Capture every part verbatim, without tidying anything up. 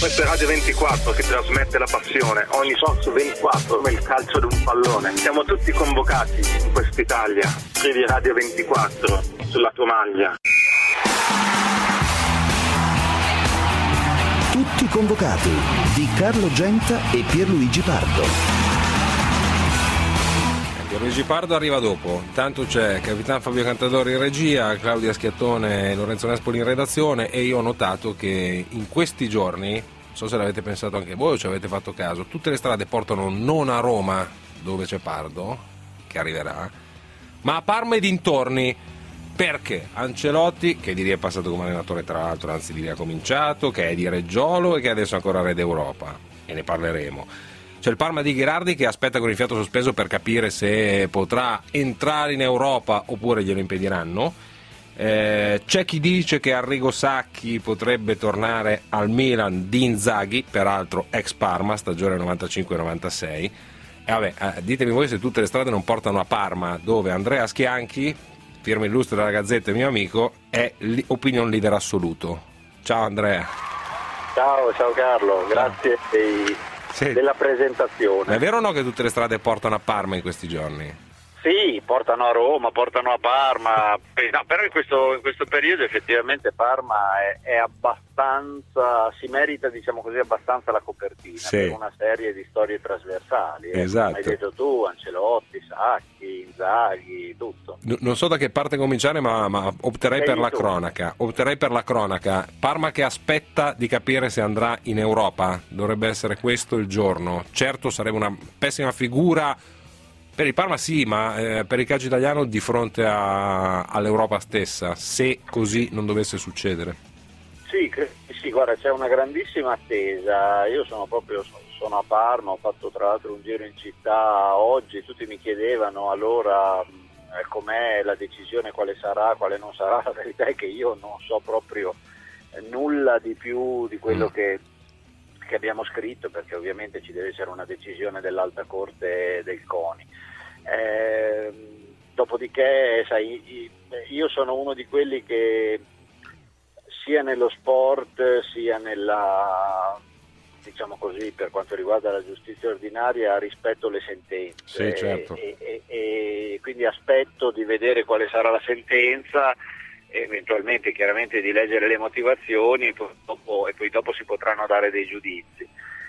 questa è Radio ventiquattro che trasmette la passione, ogni sorso ventiquattro come il calcio di un pallone. Siamo tutti convocati in quest'Italia. Scrivi Radio ventiquattro sulla tua maglia. Tutti convocati di Carlo Genta e Pierluigi Pardo. Pierluigi Pardo arriva dopo, intanto c'è Capitano Fabio Cantadori in regia, Claudia Schiattone e Lorenzo Nespoli in redazione, e io ho notato che in questi giorni, non so se l'avete pensato anche voi o ci avete fatto caso, tutte le strade portano non a Roma, dove c'è Pardo, che arriverà, ma a Parma e dintorni, perché Ancelotti, che di lì è passato come allenatore tra l'altro, anzi di lì ha cominciato, che è di Reggiolo e che adesso è ancora re d'Europa, e ne parleremo. C'è il Parma di Gherardi che aspetta con il fiato sospeso per capire se potrà entrare in Europa oppure glielo impediranno. Eh, c'è chi dice che Arrigo Sacchi potrebbe tornare al Milan di Inzaghi, peraltro ex Parma, stagione novantacinque novantasei. E vabbè, eh, ditemi voi se tutte le strade non portano a Parma, dove Andrea Schianchi, firma illustre della Gazzetta e mio amico, è opinion leader assoluto. Ciao Andrea. Ciao, ciao Carlo, grazie dei... Sì. della presentazione. Ma è vero o no che tutte le strade portano a Parma in questi giorni? Sì, portano a Roma, portano a Parma, no, però in questo, in questo periodo effettivamente Parma è, è abbastanza, si merita, diciamo così, abbastanza la copertina, sì, per una serie di storie trasversali. Eh. Esatto. Hai detto tu, Ancelotti, Sacchi, Inzaghi, tutto. N- non so da che parte cominciare, ma, ma opterei Sei per la tu. cronaca. Opterei per la cronaca. Parma che aspetta di capire se andrà in Europa. Dovrebbe essere questo il giorno. Certo sarebbe una pessima figura per il Parma, sì, ma eh, per il calcio italiano di fronte a, all'Europa stessa, se così non dovesse succedere. Sì, sì, guarda, c'è una grandissima attesa. Io sono proprio sono a Parma, ho fatto tra l'altro un giro in città oggi, tutti mi chiedevano allora eh, com'è la decisione, quale sarà, quale non sarà. La verità è che io non so proprio eh, nulla di più di quello che, che abbiamo scritto, perché ovviamente ci deve essere una decisione dell'Alta Corte del CONI. Eh, dopodiché, sai, io sono uno di quelli che sia nello sport sia nella, diciamo così, per quanto riguarda la giustizia ordinaria, rispetto le sentenze. Sì, certo. e, e, e quindi aspetto di vedere quale sarà la sentenza, eventualmente chiaramente di leggere le motivazioni e poi dopo, e poi dopo si potranno dare dei giudizi.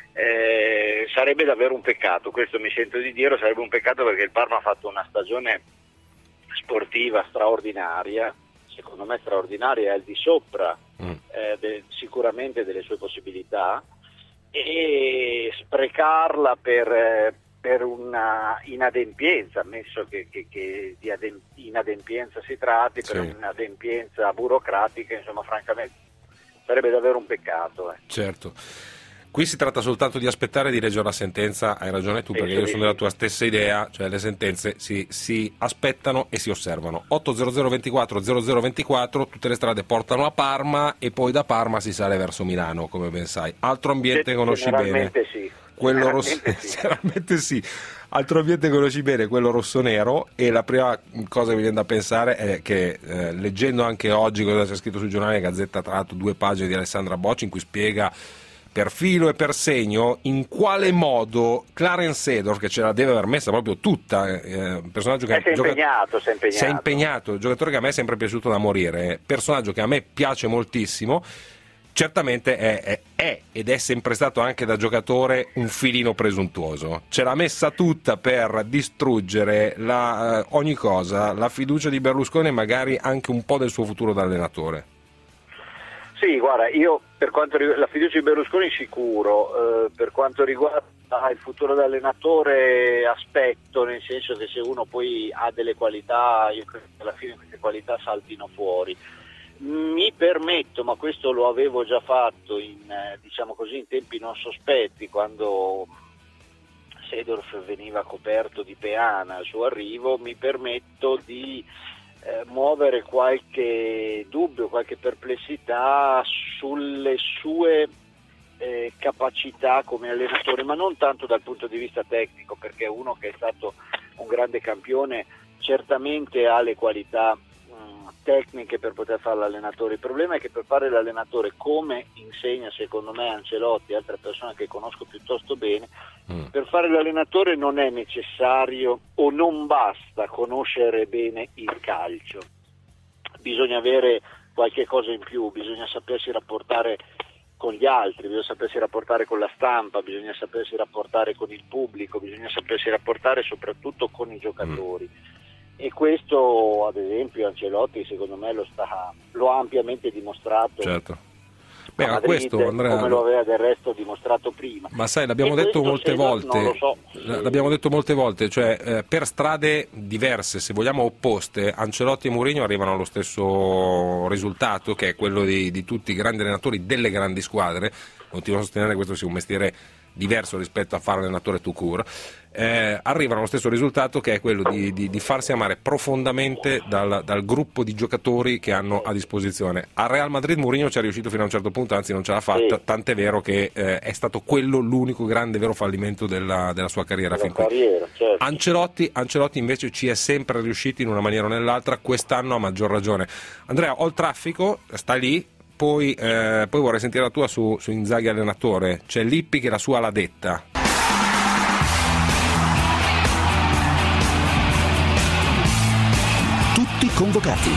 Eh, sarebbe davvero un peccato, questo mi sento di dire, sarebbe un peccato perché il Parma ha fatto una stagione sportiva straordinaria, secondo me straordinaria, è al di sopra mm. eh, de, sicuramente delle sue possibilità, e sprecarla per, per una inadempienza, ammesso che, che, che di adem- inadempienza si tratti, per sì. un'inadempienza burocratica, insomma francamente sarebbe davvero un peccato. Eh. Certo. Qui si tratta soltanto di aspettare e di leggere la sentenza, hai ragione tu, perché io sono della tua stessa idea, cioè le sentenze si, si aspettano e si osservano. otto zero zero ventiquattro zero zero ventiquattro, tutte le strade portano a Parma e poi da Parma si sale verso Milano, come ben sai. Altro ambiente conosci bene. Sì. Quello rosso, sinceramente sì. Altro ambiente conosci bene, quello rossonero, e la prima cosa che mi viene da pensare è che eh, leggendo anche oggi cosa c'è scritto sul giornale Gazzetta, tra l'altro due pagine di Alessandra Bocci in cui spiega per filo e per segno in quale modo Clarence Seedorf, che ce la deve aver messa proprio tutta, eh, un personaggio che eh, si è impegnato, si è impegnato. si è impegnato, il giocatore che a me è sempre piaciuto da morire, personaggio che a me piace moltissimo, certamente è, è, è ed è sempre stato anche da giocatore un filino presuntuoso, ce l'ha messa tutta per distruggere la, eh, ogni cosa, la fiducia di Berlusconi e magari anche un po' del suo futuro da allenatore. Sì, guarda, io per quanto riguarda la fiducia di Berlusconi sicuro, eh, per quanto riguarda il futuro da allenatore aspetto, nel senso che se uno poi ha delle qualità, io credo che alla fine queste qualità saltino fuori. Mi permetto, ma questo lo avevo già fatto in, eh, diciamo così, in tempi non sospetti, quando Seedorf veniva coperto di peana al suo arrivo, mi permetto di Eh, muovere qualche dubbio, qualche perplessità sulle sue eh, capacità come allenatore, ma non tanto dal punto di vista tecnico, perché uno che è stato un grande campione certamente ha le qualità mh, tecniche per poter fare l'allenatore. Il problema è che per fare l'allenatore, come insegna secondo me Ancelotti e altre persone che conosco piuttosto bene, mm. per fare l'allenatore non è necessario o non basta conoscere bene il calcio, bisogna avere qualche cosa in più, bisogna sapersi rapportare con gli altri, bisogna sapersi rapportare con la stampa, bisogna sapersi rapportare con il pubblico, bisogna sapersi rapportare soprattutto con i giocatori. Mm. E questo, ad esempio, Ancelotti secondo me lo, sta, lo ha ampiamente dimostrato. Certo. Beh, a Madrid, questo, Andrea, come lo aveva del resto dimostrato prima. Ma sai, l'abbiamo e detto molte volte, non lo so. l'abbiamo detto molte volte, cioè eh, per strade diverse, se vogliamo opposte, Ancelotti e Mourinho arrivano allo stesso risultato, che è quello di, di tutti i grandi allenatori delle grandi squadre. Continuo a sostenere che questo sia un mestiere diverso rispetto a fare allenatore tout court, eh, arrivano allo stesso risultato, che è quello di, di, di farsi amare profondamente dal, dal gruppo di giocatori che hanno a disposizione. Al Real Madrid Mourinho ci è riuscito fino a un certo punto, anzi non ce l'ha fatta, sì. Tant'è vero che eh, è stato quello l'unico grande vero fallimento della, della sua carriera fin qui. Carriera, certo. Ancelotti, Ancelotti invece ci è sempre riuscito in una maniera o nell'altra, quest'anno a maggior ragione. Andrea, ho il traffico, sta lì. Poi, eh, poi vorrei sentire la tua su, su Inzaghi allenatore. C'è Lippi che la sua l'ha detta. Tutti convocati.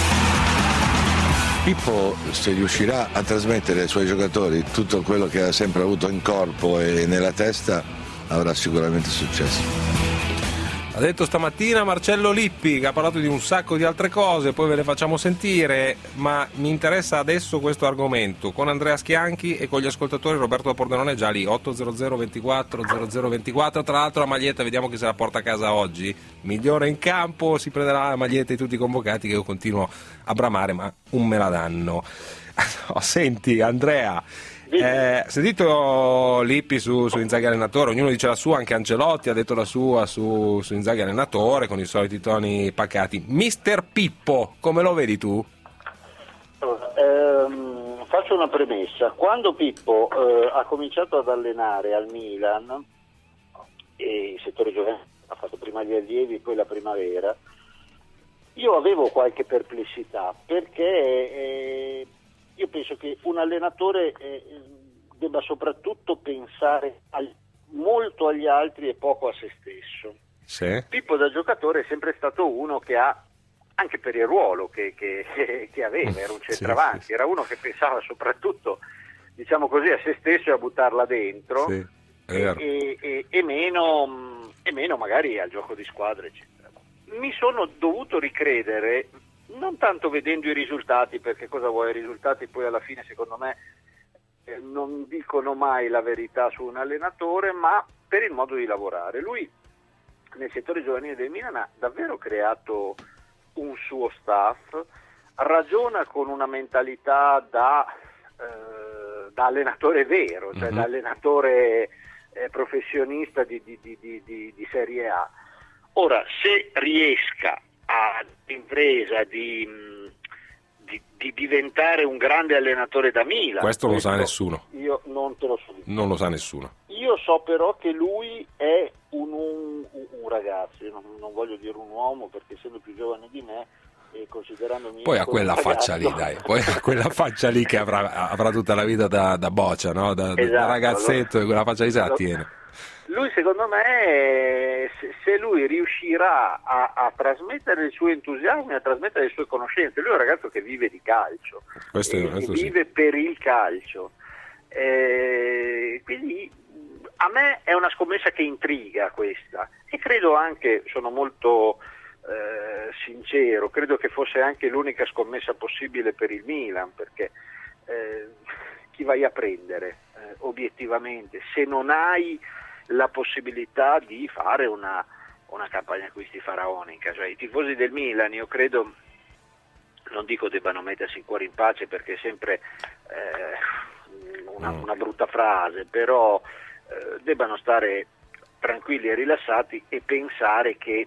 Pippo, se riuscirà a trasmettere ai suoi giocatori tutto quello che ha sempre avuto in corpo e nella testa, avrà sicuramente successo. Ha detto stamattina Marcello Lippi, che ha parlato di un sacco di altre cose, poi ve le facciamo sentire, ma mi interessa adesso questo argomento con Andrea Schianchi e con gli ascoltatori. Roberto da Pordenone è già lì, otto zero zero ventiquattro zero zero ventiquattro. Tra l'altro la maglietta, vediamo chi se la porta a casa oggi. Migliore in campo, si prenderà la maglietta di tutti i convocati, che io continuo a bramare, ma un me la danno. Oh, senti Andrea, Eh, sentito Lippi su, su Inzaghi allenatore, ognuno dice la sua, anche Ancelotti ha detto la sua su, su Inzaghi allenatore con i soliti toni pacati. Mister Pippo, come lo vedi tu? Allora, ehm, faccio una premessa. Quando Pippo eh, ha cominciato ad allenare al Milan, e il settore giovanile ha fatto prima gli allievi, poi la primavera, io avevo qualche perplessità, perché eh, io penso che un allenatore eh, debba soprattutto pensare al, molto agli altri e poco a se stesso. Sì. Pippo da giocatore è sempre stato uno che ha, anche per il ruolo che, che, che aveva, era un centravanti, sì, sì, era uno che pensava soprattutto, diciamo così, a se stesso e a buttarla dentro, sì, e, e, e, meno, e meno magari al gioco di squadra, eccetera. Mi sono dovuto ricredere, non tanto vedendo i risultati, perché cosa vuoi, i risultati poi alla fine secondo me eh, non dicono mai la verità su un allenatore, ma per il modo di lavorare. Lui nel settore giovanile del Milan ha davvero creato un suo staff, ragiona con una mentalità da, eh, da allenatore vero, cioè mm-hmm. da allenatore eh, professionista di, di, di, di, di, di Serie A. Ora, se riesca all'impresa di, di, di diventare un grande allenatore da Milan, questo non lo sa nessuno. Io non te lo so dire. Non lo sa nessuno. Io so però che lui è un, un, un ragazzo, io non, non voglio dire un uomo perché essendo più giovane di me e considerandomi poi ha quella faccia lì, dai, poi ha quella faccia lì che avrà, avrà tutta la vita da, da boccia, no? Da, esatto, da ragazzetto, allora, e quella faccia lì se la tiene. Lui secondo me, se lui riuscirà a, a trasmettere il suo entusiasmo e a trasmettere le sue conoscenze, lui è un ragazzo che vive di calcio, questo è, questo vive sì. per il calcio, eh, quindi a me è una scommessa che intriga questa, e credo anche, sono molto eh, sincero, credo che fosse anche l'unica scommessa possibile per il Milan, perché eh, chi vai a prendere eh, obiettivamente se non hai la possibilità di fare una, una campagna acquisti faraonica? Cioè, i tifosi del Milan, io credo, non dico debbano mettersi il cuore in pace perché è sempre eh, una, una brutta frase, però eh, debbano stare tranquilli e rilassati e pensare che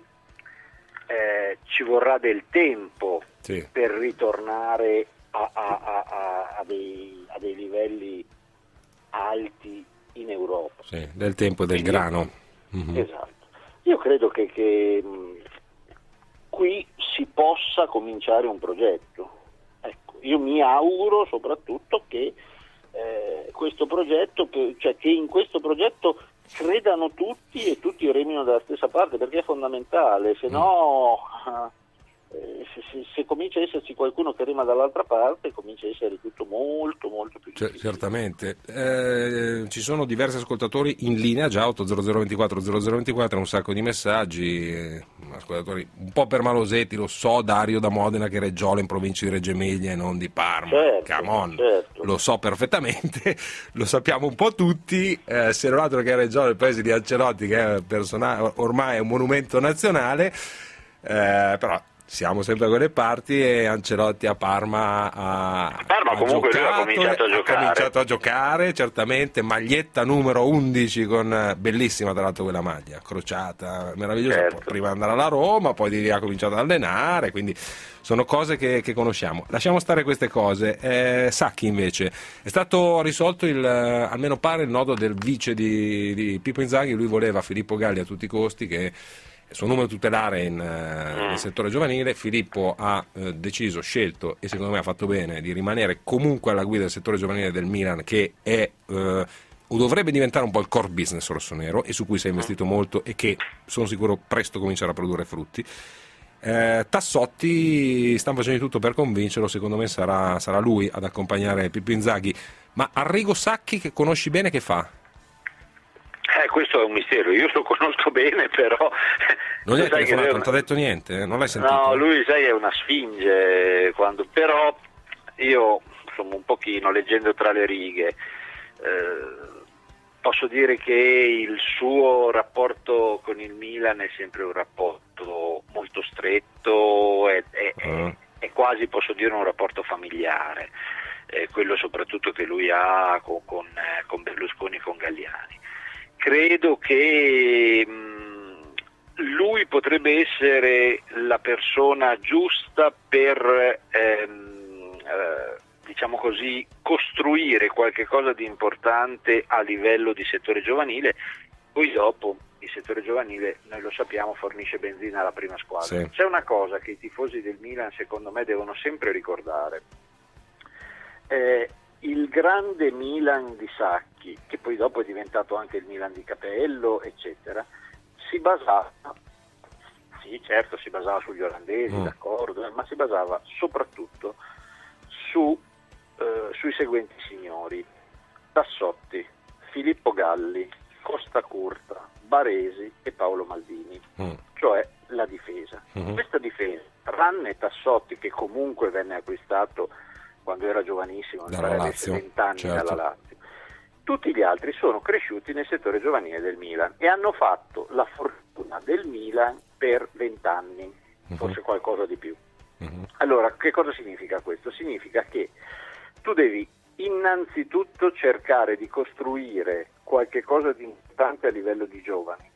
eh, ci vorrà del tempo sì. per ritornare a, a, a, a, a, dei, a dei livelli alti in Europa. Sì, del tempo e del Quindi, grano. Mm-hmm. Esatto. Io credo che, che mh, qui si possa cominciare un progetto. Ecco, io mi auguro soprattutto che eh, questo progetto, cioè che in questo progetto credano tutti e tutti remino dalla stessa parte, perché è fondamentale, se no eh, se, se, se comincia a esserci qualcuno che rema dall'altra parte comincia a essere tutto molto molto più difficile. Certamente, eh, ci sono diversi ascoltatori in linea già, otto zero zero ventiquattro zero zero ventiquattro, un sacco di messaggi, eh, ascoltatori un po' per Malosetti, lo so, Dario da Modena che è Reggiola in provincia di Reggio Emilia e non di Parma, certo, come on, certo. Lo so perfettamente, lo sappiamo un po' tutti, eh, se non altro che Reggiola, il paese di Ancelotti, che è persona- ormai è un monumento nazionale, eh, però siamo sempre a quelle parti e Ancelotti a Parma ha, Parma ha comunque giocato, lui ha cominciato a giocare. ha cominciato a giocare, certamente, maglietta numero undici, con bellissima tra l'altro quella maglia, crociata, meravigliosa, certo. Prima di andare alla Roma, poi di lì ha cominciato ad allenare, quindi sono cose che, che conosciamo. Lasciamo stare queste cose. Eh, Sacchi invece, è stato risolto il, almeno pare, il nodo del vice di, di Pippo Inzaghi. Lui voleva Filippo Galli a tutti i costi, che il suo numero tutelare in, uh, nel settore giovanile. Filippo ha uh, deciso, scelto e secondo me ha fatto bene di rimanere comunque alla guida del settore giovanile del Milan, che è uh, o dovrebbe diventare un po' il core business rossonero e su cui si è investito molto e che sono sicuro presto comincerà a produrre frutti. Eh, Tassotti stanno facendo di tutto per convincerlo, secondo me sarà, sarà lui ad accompagnare Pippo Inzaghi. Ma Arrigo Sacchi, che conosci bene, che fa? Eh, questo è un mistero, io lo conosco bene, però non gli hai telefonato, una... non ti ha detto niente, non l'hai sentito? No, lui sai è una sfinge, quando... però io insomma un pochino leggendo tra le righe eh, posso dire che il suo rapporto con il Milan è sempre un rapporto molto stretto, è, è, uh. è quasi, posso dire, un rapporto familiare, eh, quello soprattutto che lui ha con, con, eh, con Berlusconi e con Galliani. Credo che mh, lui potrebbe essere la persona giusta per ehm, eh, diciamo così, costruire qualche cosa di importante a livello di settore giovanile. Poi dopo il settore giovanile, noi lo sappiamo, fornisce benzina alla prima squadra. Sì. C'è una cosa che i tifosi del Milan secondo me devono sempre ricordare. Eh, il grande Milan di Sacchi, che poi dopo è diventato anche il Milan di Capello, eccetera, si basava, sì certo si basava sugli olandesi, mm. d'accordo, ma si basava soprattutto su, eh, sui seguenti signori: Tassotti, Filippo Galli, Costa Curta, Baresi e Paolo Maldini, mm. cioè la difesa. Mm-hmm. Questa difesa, tranne Tassotti, che comunque venne acquistato quando era giovanissimo, dalla avesse venti anni, certo. dalla Lazio. Tutti gli altri sono cresciuti nel settore giovanile del Milan e hanno fatto la fortuna del Milan per vent'anni, uh-huh. forse qualcosa di più. Uh-huh. Allora, che cosa significa questo? Significa che tu devi innanzitutto cercare di costruire qualche cosa di importante a livello di giovani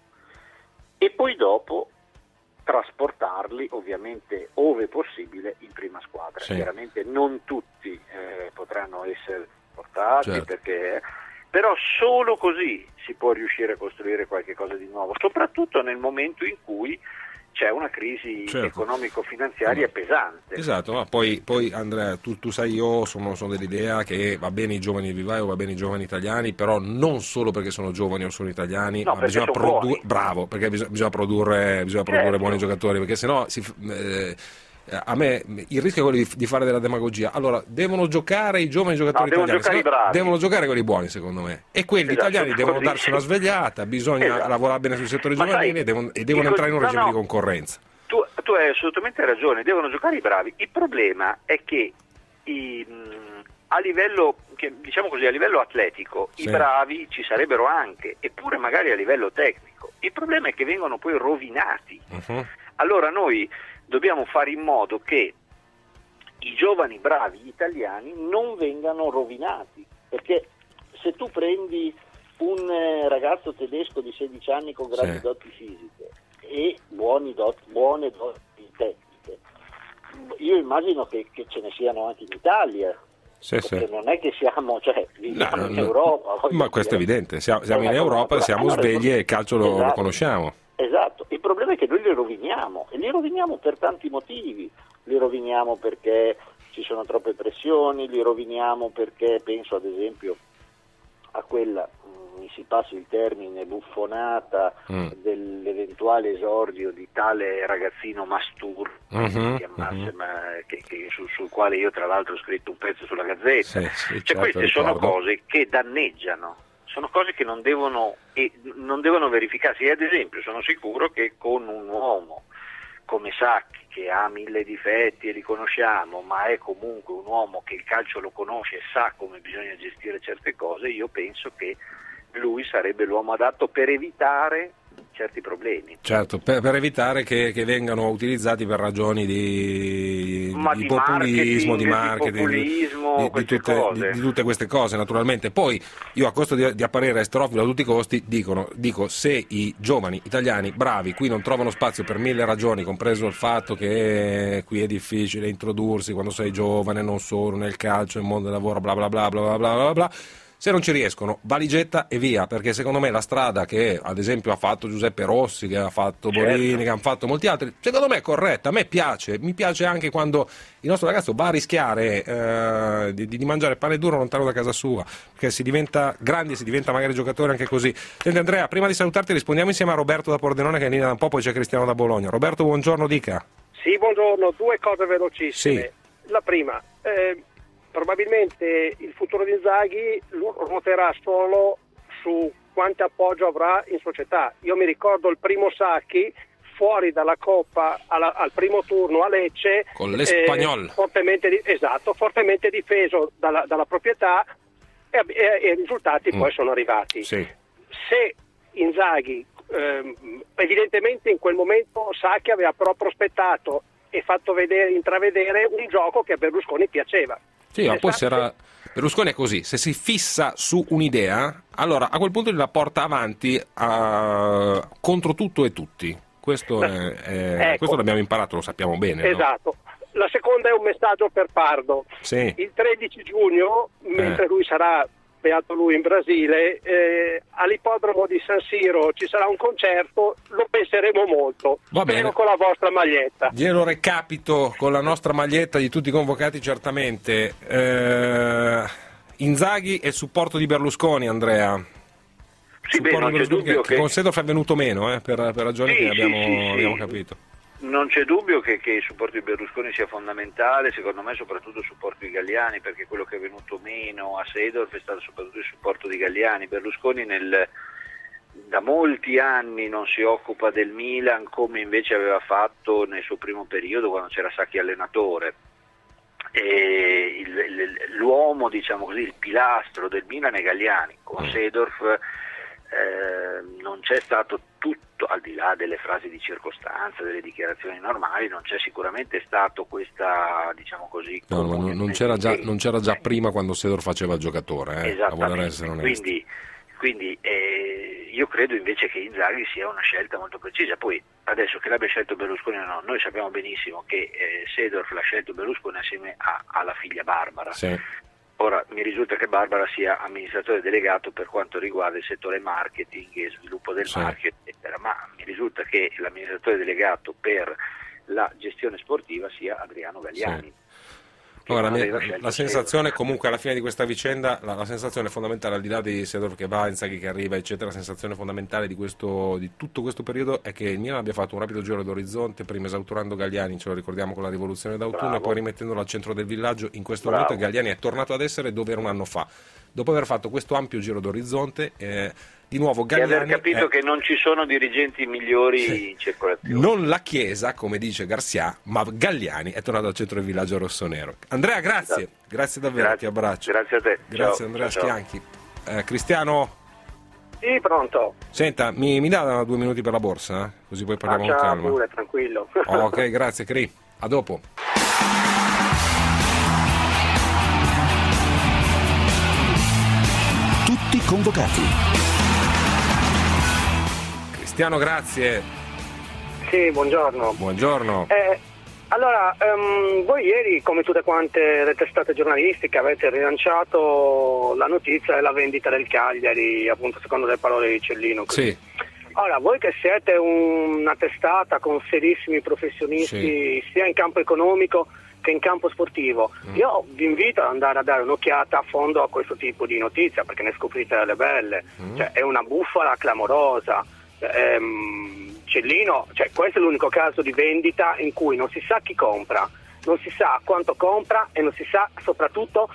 e poi dopo trasportarli, ovviamente ove possibile, in prima squadra. Sì. Chiaramente non tutti eh, potranno essere portati, certo. perché però solo così si può riuscire a costruire qualche cosa di nuovo, soprattutto nel momento in cui c'è una crisi certo. economico-finanziaria allora, pesante. Esatto, ma poi, poi Andrea, tu, tu sai, io sono, sono dell'idea che va bene i giovani di Vivaio, va bene i giovani italiani, però non solo perché sono giovani o sono italiani, no, ma bisogna produrre, bravo, perché bisogna, bisogna produrre, bisogna produrre certo. buoni giocatori, perché sennò si, eh, a me il rischio è quello di, di fare della demagogia. Allora, devono giocare i giovani giocatori no, italiani, devono giocare, devono giocare quelli buoni, secondo me, e quelli esatto, italiani devono così. darsi una svegliata, bisogna esatto. lavorare bene sul settore ma giovanile sai, e devono, e devono entrare in un regime no, no. di concorrenza. Tu, tu hai assolutamente ragione, devono giocare i bravi. Il problema è che i, mh, a livello, che, diciamo così, a livello atletico sì. i bravi ci sarebbero anche, eppure magari a livello tecnico. Il problema è che vengono poi rovinati. Uh-huh. Allora noi dobbiamo fare in modo che i giovani bravi italiani non vengano rovinati, perché se tu prendi un eh, ragazzo tedesco di sedici anni con grandi sì. doti fisiche e buoni doti, buone doti tecniche, io immagino che, che ce ne siano anche in Italia, sì, perché sì. non è che siamo, cioè viviamo no, in no, Europa. Ma questo è evidente, siamo, siamo in Europa, siamo svegli e il calcio lo, esatto. lo conosciamo. Esatto, il problema problema è che noi li roviniamo, e li roviniamo per tanti motivi. Li roviniamo perché ci sono troppe pressioni, li roviniamo perché, penso ad esempio a quella, mi si passi il termine, buffonata mm. dell'eventuale esordio di tale ragazzino Mastur, mm-hmm, che, mm-hmm. che, che, sul, sul quale io tra l'altro ho scritto un pezzo sulla Gazzetta. Sì, sì, cioè, certo, queste ricordo. Sono cose che danneggiano, sono cose che non devono, eh, non devono verificarsi. E ad esempio sono sicuro che con un uomo come Sacchi, che ha mille difetti e li conosciamo, ma è comunque un uomo che il calcio lo conosce e sa come bisogna gestire certe cose, io penso che lui sarebbe l'uomo adatto per evitare certi problemi. Certo, per, per evitare che, che vengano utilizzati per ragioni di, Ma di, di populismo, di marketing, di, populismo, di, di, tutte, cose. Di, di tutte queste cose, naturalmente. Poi io, a costo di, di apparire esterofilo a tutti i costi, dicono, dico se i giovani italiani bravi qui non trovano spazio per mille ragioni, compreso il fatto che qui è difficile introdursi quando sei giovane, non solo nel calcio, nel mondo del lavoro, bla bla bla bla bla bla bla bla. Se non ci riescono, valigetta e via, perché secondo me la strada che ad esempio ha fatto Giuseppe Rossi, che ha fatto Borini, certo. che hanno fatto molti altri, secondo me è corretta, a me piace, mi piace anche quando il nostro ragazzo va a rischiare eh, di, di mangiare pane duro lontano da casa sua, perché si diventa grandi, si diventa magari giocatore anche così. Senti Andrea, prima di salutarti rispondiamo insieme a Roberto da Pordenone che è in linea da un po', poi c'è Cristiano da Bologna. Roberto, buongiorno, dica. Sì, buongiorno, due cose velocissime. Sì. La prima, eh, probabilmente il futuro di Inzaghi ruoterà solo su quanto appoggio avrà in società. Io mi ricordo il primo Sacchi fuori dalla Coppa alla, al primo turno a Lecce con l'Espagnol, eh, fortemente, esatto, fortemente difeso dalla, dalla proprietà e, e, e i risultati mm. poi sono arrivati. Sì. Se Inzaghi eh, evidentemente in quel momento Sacchi aveva però prospettato e fatto vedere, intravedere un gioco che a Berlusconi piaceva. Sì, ma poi se era... Berlusconi è così, se si fissa su un'idea, allora a quel punto la porta avanti a... contro tutto e tutti. Questo, è, è... ecco. Questo l'abbiamo imparato, lo sappiamo bene. Esatto. No? La seconda è un messaggio per Pardo. Sì. Il tredici giugno, mentre eh. lui sarà, beato lui, in Brasile, eh, all'ippodromo di San Siro ci sarà un concerto, lo penseremo molto. Va bene. Con la vostra maglietta. Glielo recapito con la nostra maglietta di tutti i convocati, certamente. Eh, Inzaghi e il supporto di Berlusconi, Andrea. Sì, beh, non c'è dubbio che, che... che con Seedorf è venuto meno, eh, per, per ragioni sì, che abbiamo, sì, sì, abbiamo sì. capito. Non c'è dubbio che, che il supporto di Berlusconi sia fondamentale, secondo me soprattutto il supporto di Galliani, perché quello che è venuto meno a Seedorf è stato soprattutto il supporto di Galliani. Berlusconi nel, da molti anni non si occupa del Milan come invece aveva fatto nel suo primo periodo quando c'era Sacchi allenatore. E il, l'uomo, diciamo così, il pilastro del Milan è Galliani. Con Seedorf eh, non c'è stato tutto, al di là delle frasi di circostanza, delle dichiarazioni normali, non c'è sicuramente stato questa, diciamo così... No, no, non, non, c'era già, non c'era già prima quando Seedorf faceva il giocatore, eh, a voler essere onesto. Quindi, quindi eh, io credo invece che Inzaghi sia una scelta molto precisa. Poi adesso che l'abbia scelto Berlusconi o no, noi sappiamo benissimo che eh, Seedorf l'ha scelto Berlusconi assieme a, alla figlia Barbara. Sì. Ora mi risulta che Barbara sia amministratore delegato per quanto riguarda il settore marketing e sviluppo del sì. marketing, eccetera, ma mi risulta che l'amministratore delegato per la gestione sportiva sia Adriano Galliani. Sì. Allora, la, la sensazione comunque alla fine di questa vicenda, la, la sensazione fondamentale, al di là di Seedorf che va, Inzaghi che arriva, eccetera, la sensazione fondamentale di, questo, di tutto questo periodo è che il Milan abbia fatto un rapido giro d'orizzonte, prima esautorando Galliani, ce lo ricordiamo con la rivoluzione d'autunno, Bravo. E poi rimettendolo al centro del villaggio. In questo Bravo. momento Galliani è tornato ad essere dove era un anno fa, dopo aver fatto questo ampio giro d'orizzonte. Eh, di nuovo Galliani e aver capito è... che non ci sono dirigenti migliori sì. in circolazione. Non la Chiesa, come dice Garcia, ma Galliani è tornato al centro del villaggio rossonero. Andrea, grazie, esatto. grazie davvero, grazie. ti abbraccio. Grazie a te. Grazie ciao. Andrea ciao. Schianchi. Eh, Cristiano? Sì, pronto. Senta, mi, mi dà due minuti per la borsa? Eh? Così poi parliamo con calma. Pure, tranquillo. Oh, ok, grazie Cri. A dopo. Tutti convocati. Cristiano, grazie. Sì, buongiorno. Buongiorno. Eh, allora, um, voi ieri, come tutte quante le testate giornalistiche, avete rilanciato la notizia della vendita del Cagliari, appunto secondo le parole di Cellino. Così. Sì. Ora, voi che siete una testata con serissimi professionisti, sì, sia in campo economico che in campo sportivo, mm. io vi invito ad andare a dare un'occhiata a fondo a questo tipo di notizia, perché ne scoprite delle belle. Mm. Cioè, è una bufala clamorosa. Ehm, Cellino, cioè, questo è l'unico caso di vendita in cui non si sa chi compra, non si sa quanto compra e non si sa soprattutto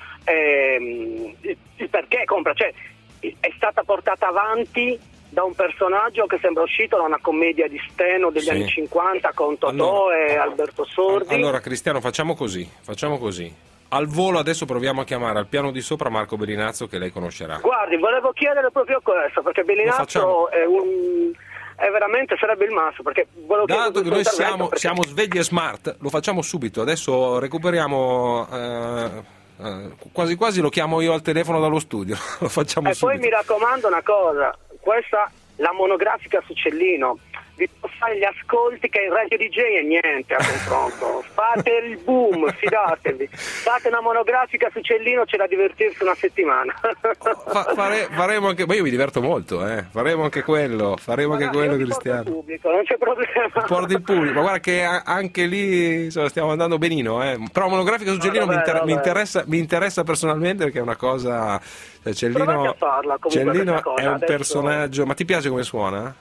ehm, il, il perché compra. Cioè, è stata portata avanti da un personaggio che sembra uscito da una commedia di Steno degli sì. anni cinquanta con Totò allora, e Alberto Sordi. Allora Cristiano, facciamo così, facciamo così. Al volo adesso proviamo a chiamare al piano di sopra Marco Bellinazzo, che lei conoscerà. Guardi, volevo chiedere proprio questo, perché Bellinazzo è un... è veramente sarebbe il massimo, perché volevo dato che noi siamo, perché... siamo svegli e smart, lo facciamo subito. Adesso recuperiamo eh... Uh, quasi quasi lo chiamo io al telefono dallo studio. Lo facciamo e subito. Poi mi raccomando una cosa, questa la monografica su Cellino, vi posso fare gli ascolti che il radio D J è niente a confronto. Fate il boom, fidatevi, fate una monografica su Cellino, c'è da divertirsi una settimana. Fa, fare, faremo anche, ma io mi diverto molto, eh. faremo anche quello, faremo ma anche no, quello Cristiano. Il pubblico, non c'è problema. Porti il pubblico, ma guarda che anche lì insomma, stiamo andando benino, eh. Però monografica su Cellino no, vabbè, mi, inter- mi, interessa, mi interessa personalmente, perché è una cosa. Cioè, Cellino, farla, Cellino cosa, è un adesso... personaggio. Ma ti piace come suona?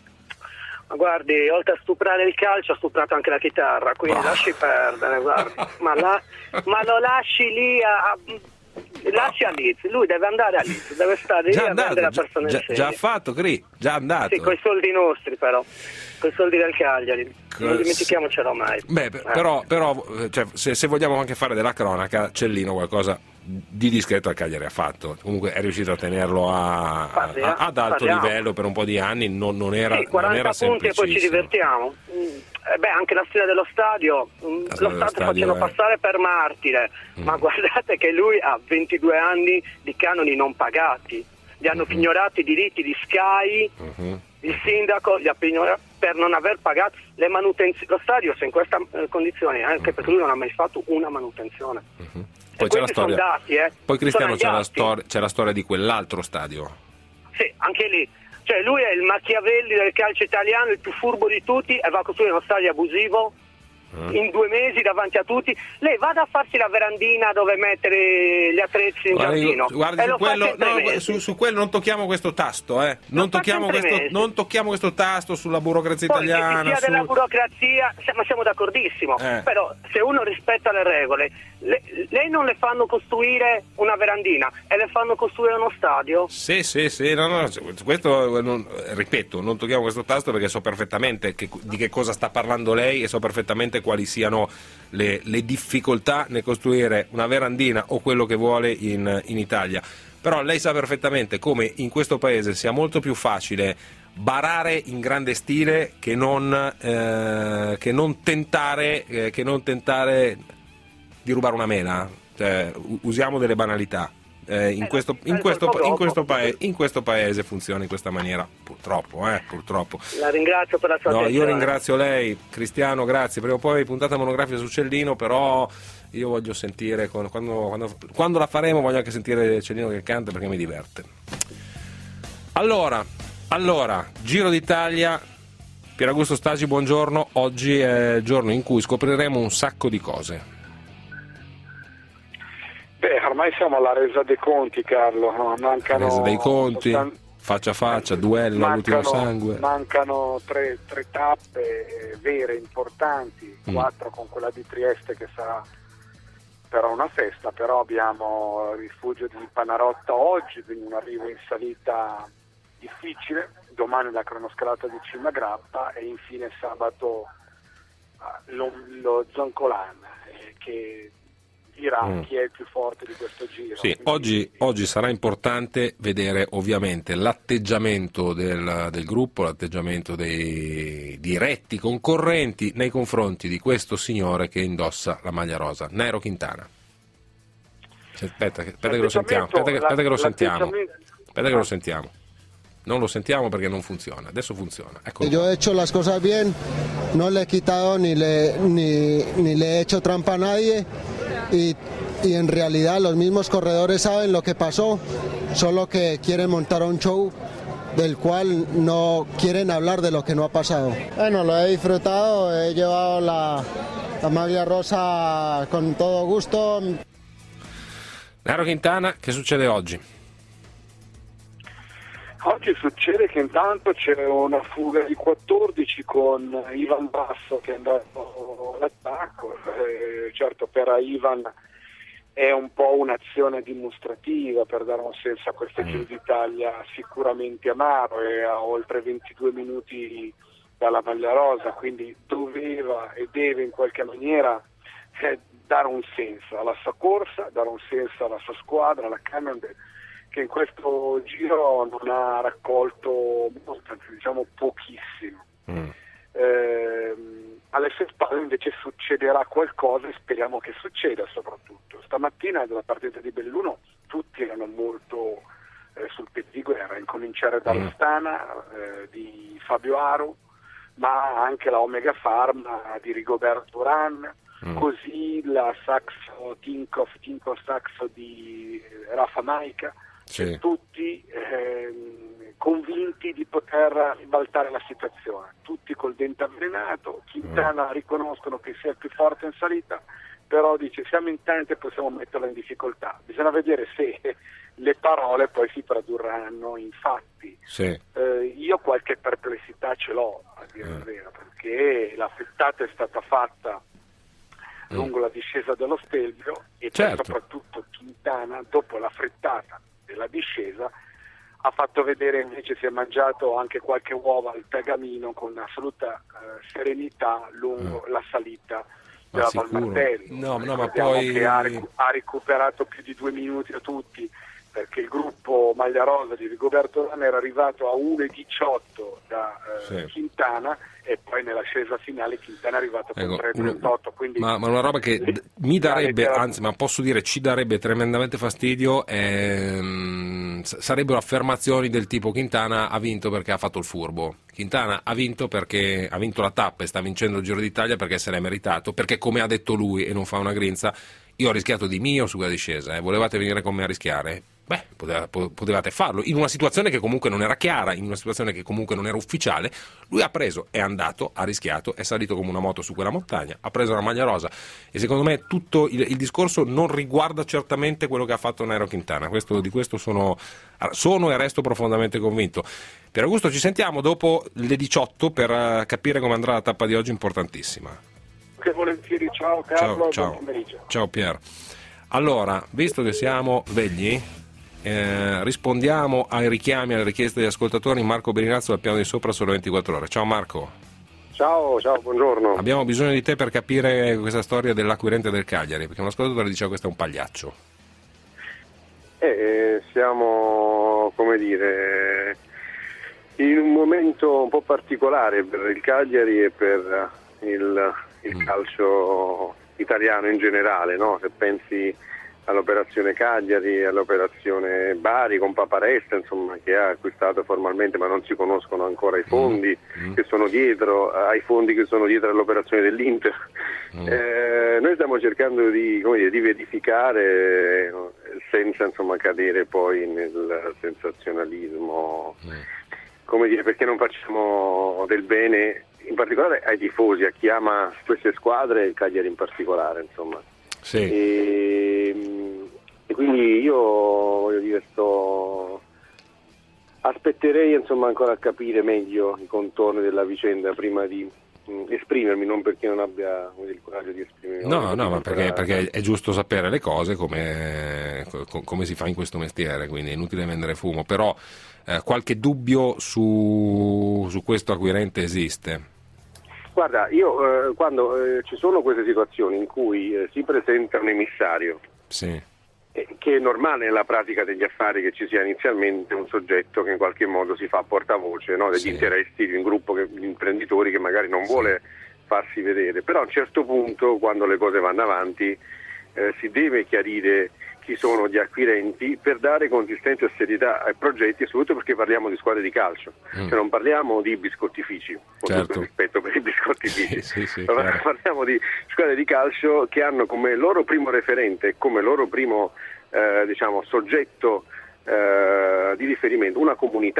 Ma guardi, oltre a stuprare il calcio ha stuprato anche la chitarra, quindi oh. lasci perdere, guardi. Ma, la, ma lo lasci lì a, a lasci a Leeds, lui deve andare a Leeds, deve stare già lì andato, a vendere la persona già, già fatto, Cri, già andato. Sì, con i soldi nostri però, con i soldi del Cagliari, non dimentichiamocelo mai. Beh, eh. però, però cioè, se, se vogliamo anche fare della cronaca, Cellino qualcosa di discreto al Cagliari ha fatto, comunque è riuscito a tenerlo a, Parli, a, ad alto parliamo. livello per un po' di anni, non, non era, sì, quaranta non era punti e poi ci divertiamo. Mm. Eh beh, anche la storia dello stadio, mm, lo stadio facendo è... passare per martire, mm. ma guardate che lui ha ventidue anni di canoni non pagati, gli hanno mm-hmm. pignorato i diritti di Sky, mm-hmm. il sindaco gli ha pignorato per non aver pagato le manutenzioni. Lo stadio se in questa eh, condizione, anche mm-hmm. perché lui non ha mai fatto una manutenzione. Mm-hmm. Poi, c'è la storia. Dati, eh. Poi Cristiano c'è la, stor- c'è la storia di quell'altro stadio. Sì, anche lì. Cioè lui è il Machiavelli del calcio italiano, il più furbo di tutti, e va a costruire uno stadio abusivo eh. in due mesi davanti a tutti. Lei vada a farsi la verandina dove mettere gli attrezzi in guardi, giardino. Guardi, su, quello, no, su, su quello non tocchiamo questo tasto, eh. non, tocchiamo questo, non tocchiamo questo tasto sulla burocrazia Poi, italiana. Che sia su... della burocrazia, ma siamo d'accordissimo. Eh. Però se uno rispetta le regole, le, lei non le fanno costruire una verandina e le fanno costruire uno stadio? Sì, sì, sì, no, no, questo non, ripeto, non tocchiamo questo tasto perché so perfettamente che, di che cosa sta parlando lei e so perfettamente quali siano le, le difficoltà nel costruire una verandina o quello che vuole in, in Italia. Però lei sa perfettamente come in questo paese sia molto più facile barare in grande stile che non, eh, che non tentare eh, che non tentare di rubare una mela. Cioè, usiamo delle banalità. Eh, in, questo, in, questo, in, questo paese, in questo paese funziona in questa maniera, purtroppo, eh, purtroppo. La ringrazio per la sua no, attenzione. Io ringrazio lei, Cristiano, grazie. Prima o poi puntata monografica su Cellino, però io voglio sentire, quando, quando, quando la faremo voglio anche sentire Cellino che canta, perché mi diverte. Allora, allora Giro d'Italia, Pieraugusto Stagi, buongiorno. Oggi è il giorno in cui scopriremo un sacco di cose. Beh, ormai siamo alla resa dei conti, Carlo. No? Mancano resa dei conti, sostan... faccia a faccia, duello all'ultimo sangue. Mancano tre, tre tappe vere, importanti, mm. quattro con quella di Trieste che sarà però una festa, però abbiamo il rifugio di Panarotta oggi, quindi un arrivo in salita difficile, domani la cronoscalata di Cima Grappa e infine sabato lo, lo Zoncolan, eh, che dirà mm. chi è il più forte di questo giro. Sì, oggi, oggi sarà importante vedere ovviamente l'atteggiamento del, del gruppo, l'atteggiamento dei diretti concorrenti nei confronti di questo signore che indossa la maglia rosa, Nairo Quintana. Aspetta, aspetta che lo sentiamo, aspetta che, aspetta che lo sentiamo, aspetta che lo sentiamo. Non lo sentiamo perché non funziona, adesso funziona. Eccolo. Yo he hecho las cosas bien, no le he quitado ni le, ni, ni le he hecho trampa a nadie y, y en realidad los mismos corredores saben lo que pasó, solo que quieren montar un show del cual no quieren hablar de lo que no ha pasado. Bueno, lo he disfrutado, he llevado la, la maglia rosa con todo gusto. Nairo Quintana, che succede oggi? Oggi succede che intanto c'è una fuga di quattordici con Ivan Basso che è andato all'attacco, eh, certo per Ivan è un po' un'azione dimostrativa per dare un senso a questo Giro d'Italia sicuramente amaro, e a oltre ventidue minuti dalla maglia rosa, quindi doveva e deve in qualche maniera eh, dare un senso alla sua corsa, dare un senso alla sua squadra, alla Cannondale, che in questo giro non ha raccolto molto, diciamo pochissimo. Mm. Eh, alle sue spalle invece succederà qualcosa e speriamo che succeda soprattutto. Stamattina dalla partita di Belluno tutti erano molto eh, sul pezzo di guerra, incominciare dall'Astana eh, di Fabio Aru, ma anche la Omega Pharma di Rigoberto Urán, mm. così la Saxo Tinkoff, Tinkoff Saxo di Rafa Maica, sì. tutti eh, convinti di poter ribaltare la situazione, tutti col dente avvelenato. Quintana mm. riconoscono che sia il più forte in salita, però dice siamo in tanti e possiamo metterla in difficoltà. Bisogna vedere se le parole poi si tradurranno in fatti. Sì. Eh, io qualche perplessità ce l'ho, a dire il vero, perché la frittata è stata fatta mm. lungo la discesa dello Stelvio e certo. poi soprattutto Quintana dopo la frittata della discesa ha fatto vedere, invece si è mangiato anche qualche uova al pergamino con assoluta eh, serenità lungo mm. la salita della Valmartelli. No, no, ma poi che ha, ric- ha recuperato più di due minuti a tutti, perché il gruppo Maglia Rosa di Rigoberto Urán era arrivato a uno e diciotto da eh, sì. Quintana, e poi nell'ascesa finale Quintana è arrivato con ecco, tre e trentotto. Quindi ma, ma una roba che d- mi darebbe, anzi ma posso dire ci darebbe tremendamente fastidio, ehm, sarebbero affermazioni del tipo Quintana ha vinto perché ha fatto il furbo, Quintana ha vinto perché ha vinto la tappa e sta vincendo il Giro d'Italia perché se l'è meritato, perché come ha detto lui e non fa una grinza, io ho rischiato di mio su quella discesa, eh, volevate venire con me a rischiare? Beh, potevate farlo, in una situazione che comunque non era chiara, in una situazione che comunque non era ufficiale. Lui ha preso, è andato, ha rischiato, è salito come una moto su quella montagna, ha preso la maglia rosa, e secondo me tutto il, il discorso non riguarda certamente quello che ha fatto Nairo Quintana. Questo, di questo sono, sono e resto profondamente convinto. Per Augusto ci sentiamo dopo le diciotto per capire come andrà la tappa di oggi, importantissima. Che volentieri, ciao Carlo, ciao, buon pomeriggio. Ciao Pier. Allora, visto che siamo svegli, Eh, rispondiamo ai richiami, alle richieste degli ascoltatori. Marco Berinazzo dal piano di sopra, Sole ventiquattro ore. Ciao Marco. Ciao, ciao, buongiorno. Abbiamo bisogno di te per capire questa storia dell'acquirente del Cagliari, perché un ascoltatore diceva questo è un pagliaccio. Eh, siamo, come dire, in un momento un po' particolare per il Cagliari e per il, il mm. calcio italiano in generale, no? Se pensi all'operazione Cagliari, all'operazione Bari con Paparesta, insomma, che ha acquistato formalmente ma non si conoscono ancora i fondi mm. che sono dietro, ai fondi che sono dietro all'operazione dell'Inter. Mm. Eh, noi stiamo cercando di, come dire, di verificare senza insomma cadere poi nel sensazionalismo, mm. come dire, perché non facciamo del bene in particolare ai tifosi, a chi ama queste squadre, il Cagliari in particolare, insomma. Sì. E, e quindi io voglio dire, sto aspetterei insomma ancora a capire meglio i contorni della vicenda prima di mh, esprimermi, non perché non abbia dire, il coraggio di esprimermi. No, no, ma perché, perché è giusto sapere le cose come, come si fa in questo mestiere, quindi è inutile vendere fumo, però eh, qualche dubbio su, su questo acquirente esiste. Guarda, io eh, quando eh, ci sono queste situazioni in cui eh, si presenta un emissario, sì. eh, che è normale nella pratica degli affari che ci sia inizialmente un soggetto che in qualche modo si fa portavoce, no, degli sì. interessi di un gruppo che, di imprenditori che magari non sì. vuole farsi vedere, però a un certo punto, quando le cose vanno avanti, eh, si deve chiarire chi sono gli acquirenti per dare consistenza e serietà ai progetti, e soprattutto perché parliamo di squadre di calcio, mm. cioè non parliamo di biscottifici, con certo. tutto il rispetto per i biscottifici, sì, sì, sì, parliamo di squadre di calcio che hanno come loro primo referente, come loro primo eh, diciamo soggetto eh, di riferimento una comunità,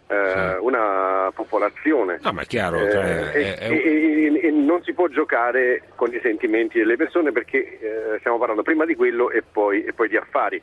eh, sì. una popolazione. No, ma è chiaro. Eh, cioè, e, è, è... E, e non si può giocare con i sentimenti delle persone, perché eh, stiamo parlando prima di quello e poi, e poi di affari.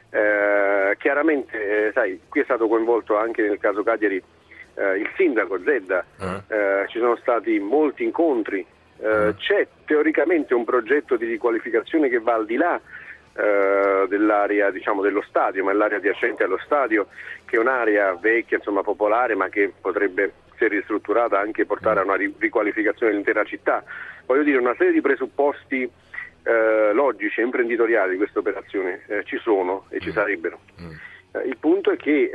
Eh, chiaramente, eh, sai, qui è stato coinvolto anche nel caso Cagliari eh, il sindaco Zedda, uh-huh. eh, ci sono stati molti incontri, eh, uh-huh. c'è teoricamente un progetto di riqualificazione che va al di là eh, dell'area, diciamo, dello stadio, ma è l'area adiacente allo stadio, che è un'area vecchia, insomma popolare, ma che potrebbe, se ristrutturata, anche portare a una riqualificazione dell'intera città. Voglio dire, una serie di presupposti Eh, logici e imprenditoriali di questa operazione eh, ci sono e ci sarebbero. Mm. Eh, il punto è che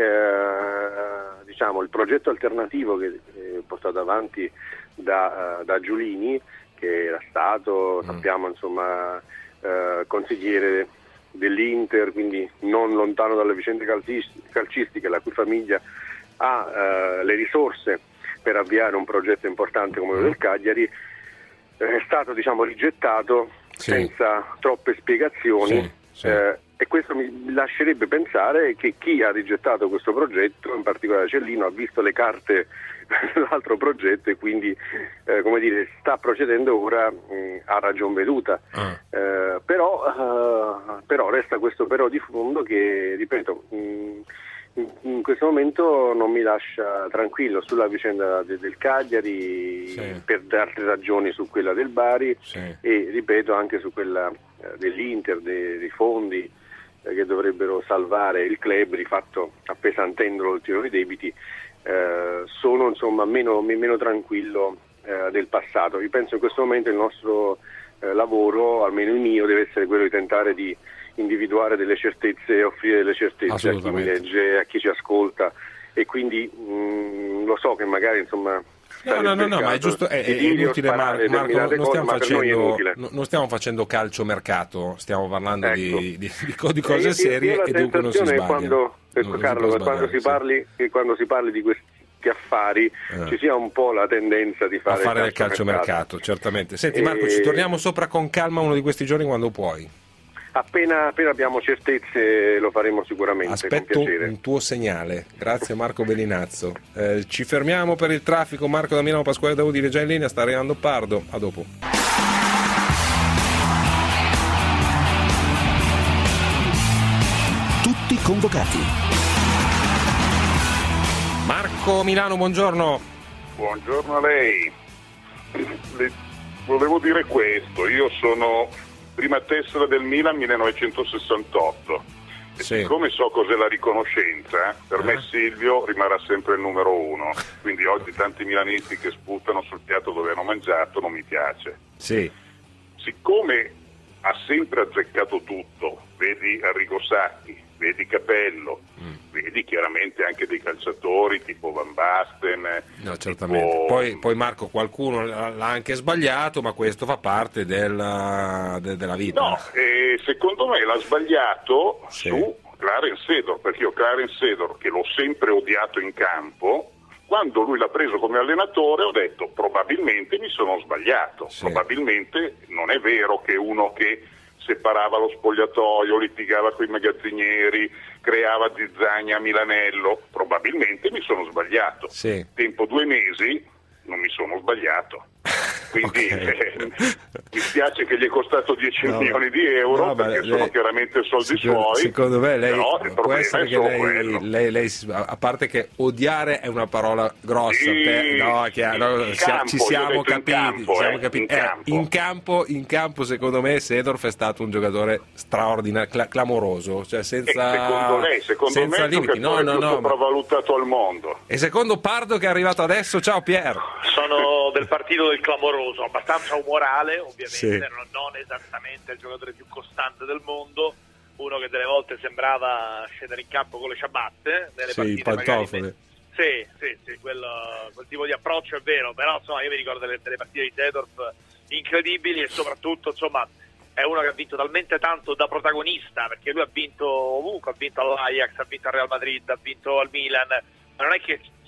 eh, diciamo, il progetto alternativo che è portato avanti da, uh, da Giulini, che era stato, mm. sappiamo, insomma, eh, consigliere dell'Inter, quindi non lontano dalle vicende calcistiche, la cui famiglia ha eh, le risorse per avviare un progetto importante come quello del Cagliari, eh, è stato, diciamo, rigettato sì. senza troppe spiegazioni, sì, sì. Eh, e questo mi lascerebbe pensare che chi ha rigettato questo progetto, in particolare Cellino, ha visto le carte dell'altro progetto e quindi eh, come dire, sta procedendo ora mh, a ragion veduta. Ah. Eh, però, uh, però resta questo però di fondo che, ripeto, mh, in questo momento non mi lascia tranquillo sulla vicenda de- del Cagliari, sì. per altre ragioni su quella del Bari, sì. e ripeto anche su quella eh, dell'Inter, de- dei fondi eh, che dovrebbero salvare il club, di fatto appesantendolo ulteriori debiti. Eh, sono insomma meno, meno tranquillo eh, del passato. Io penso in questo momento il nostro eh, lavoro, almeno il mio, deve essere quello di tentare di individuare delle certezze e offrire delle certezze a chi mi legge, a chi ci ascolta, e quindi mh, lo so che magari insomma no no no, no ma è giusto, è, è inutile Mar- Marco, non cose, stiamo, facendo, non stiamo facendo calciomercato, stiamo parlando ecco. di, di, di, di cose io, serie io e dunque non si sbaglia. Quando, ecco, Carlo, si quando, si sì. parli, quando si parli di questi affari eh. ci sia un po' la tendenza di fare, a fare del calciomercato, certamente. Senti Marco, e... ci torniamo sopra con calma uno di questi giorni quando puoi. Appena, appena abbiamo certezze lo faremo sicuramente. Aspetto con piacere. Un tuo segnale. Grazie Marco Bellinazzo. Eh, ci fermiamo per il traffico. Marco da Milano, Pasquale Daudi è già in linea, sta arrivando Pardo. A dopo. Tutti convocati. Marco Milano, buongiorno. Buongiorno a lei. Le volevo dire questo, io sono prima tessera del Milan millenovecentosessantotto e sì. siccome so cos'è la riconoscenza, per uh-huh. me Silvio rimarrà sempre il numero uno, quindi oggi tanti milanisti che sputano sul piatto dove hanno mangiato non mi piace. Sì. Siccome ha sempre azzeccato tutto, vedi Arrigo Sacchi, vedi Capello, mm. vedi chiaramente anche dei calciatori tipo Van Basten. No, certamente. Tipo... Poi, poi Marco, qualcuno l'ha anche sbagliato, ma questo fa parte della, de, della vita. No, eh, secondo me l'ha sbagliato sì. su Clarence Seedorf, perché io Clarence Seedorf, che l'ho sempre odiato in campo, quando lui l'ha preso come allenatore ho detto probabilmente mi sono sbagliato, sì. probabilmente non è vero che uno che separava lo spogliatoio, litigava con i magazzinieri, creava zizzania a Milanello, probabilmente mi sono sbagliato. Sì. Tempo due mesi non mi sono sbagliato. Quindi okay. eh, mi spiace che gli è costato dieci no, milioni di euro no, perché sono lei, chiaramente soldi secondo, suoi. Secondo me lei però può essere che lei, lei, lei, a parte che odiare è una parola grossa, sì, per, no, chiaro, no, campo, ci siamo capiti, in campo, siamo eh, capiti. In, eh, campo. In, campo, in campo secondo me Seedorf è stato un giocatore straordinario, cl- clamoroso, cioè senza, eh, secondo lei, secondo senza me limiti. No, no, no, sopravvalutato al mondo. E secondo Pardo che è arrivato adesso, ciao Pier. Sono del partito del clamoroso, abbastanza umorale, ovviamente, sì. non, non esattamente il giocatore più costante del mondo, uno che delle volte sembrava scendere in campo con le ciabatte nelle sì, partite pantofole. Magari, sì, sì, sì, quello, quel tipo di approccio è vero, però insomma io mi ricordo delle, delle partite di Seedorf incredibili e soprattutto insomma è uno che ha vinto talmente tanto da protagonista, perché lui ha vinto ovunque, ha vinto all'Ajax, ha vinto al Real Madrid, ha vinto al Milan, ma non è che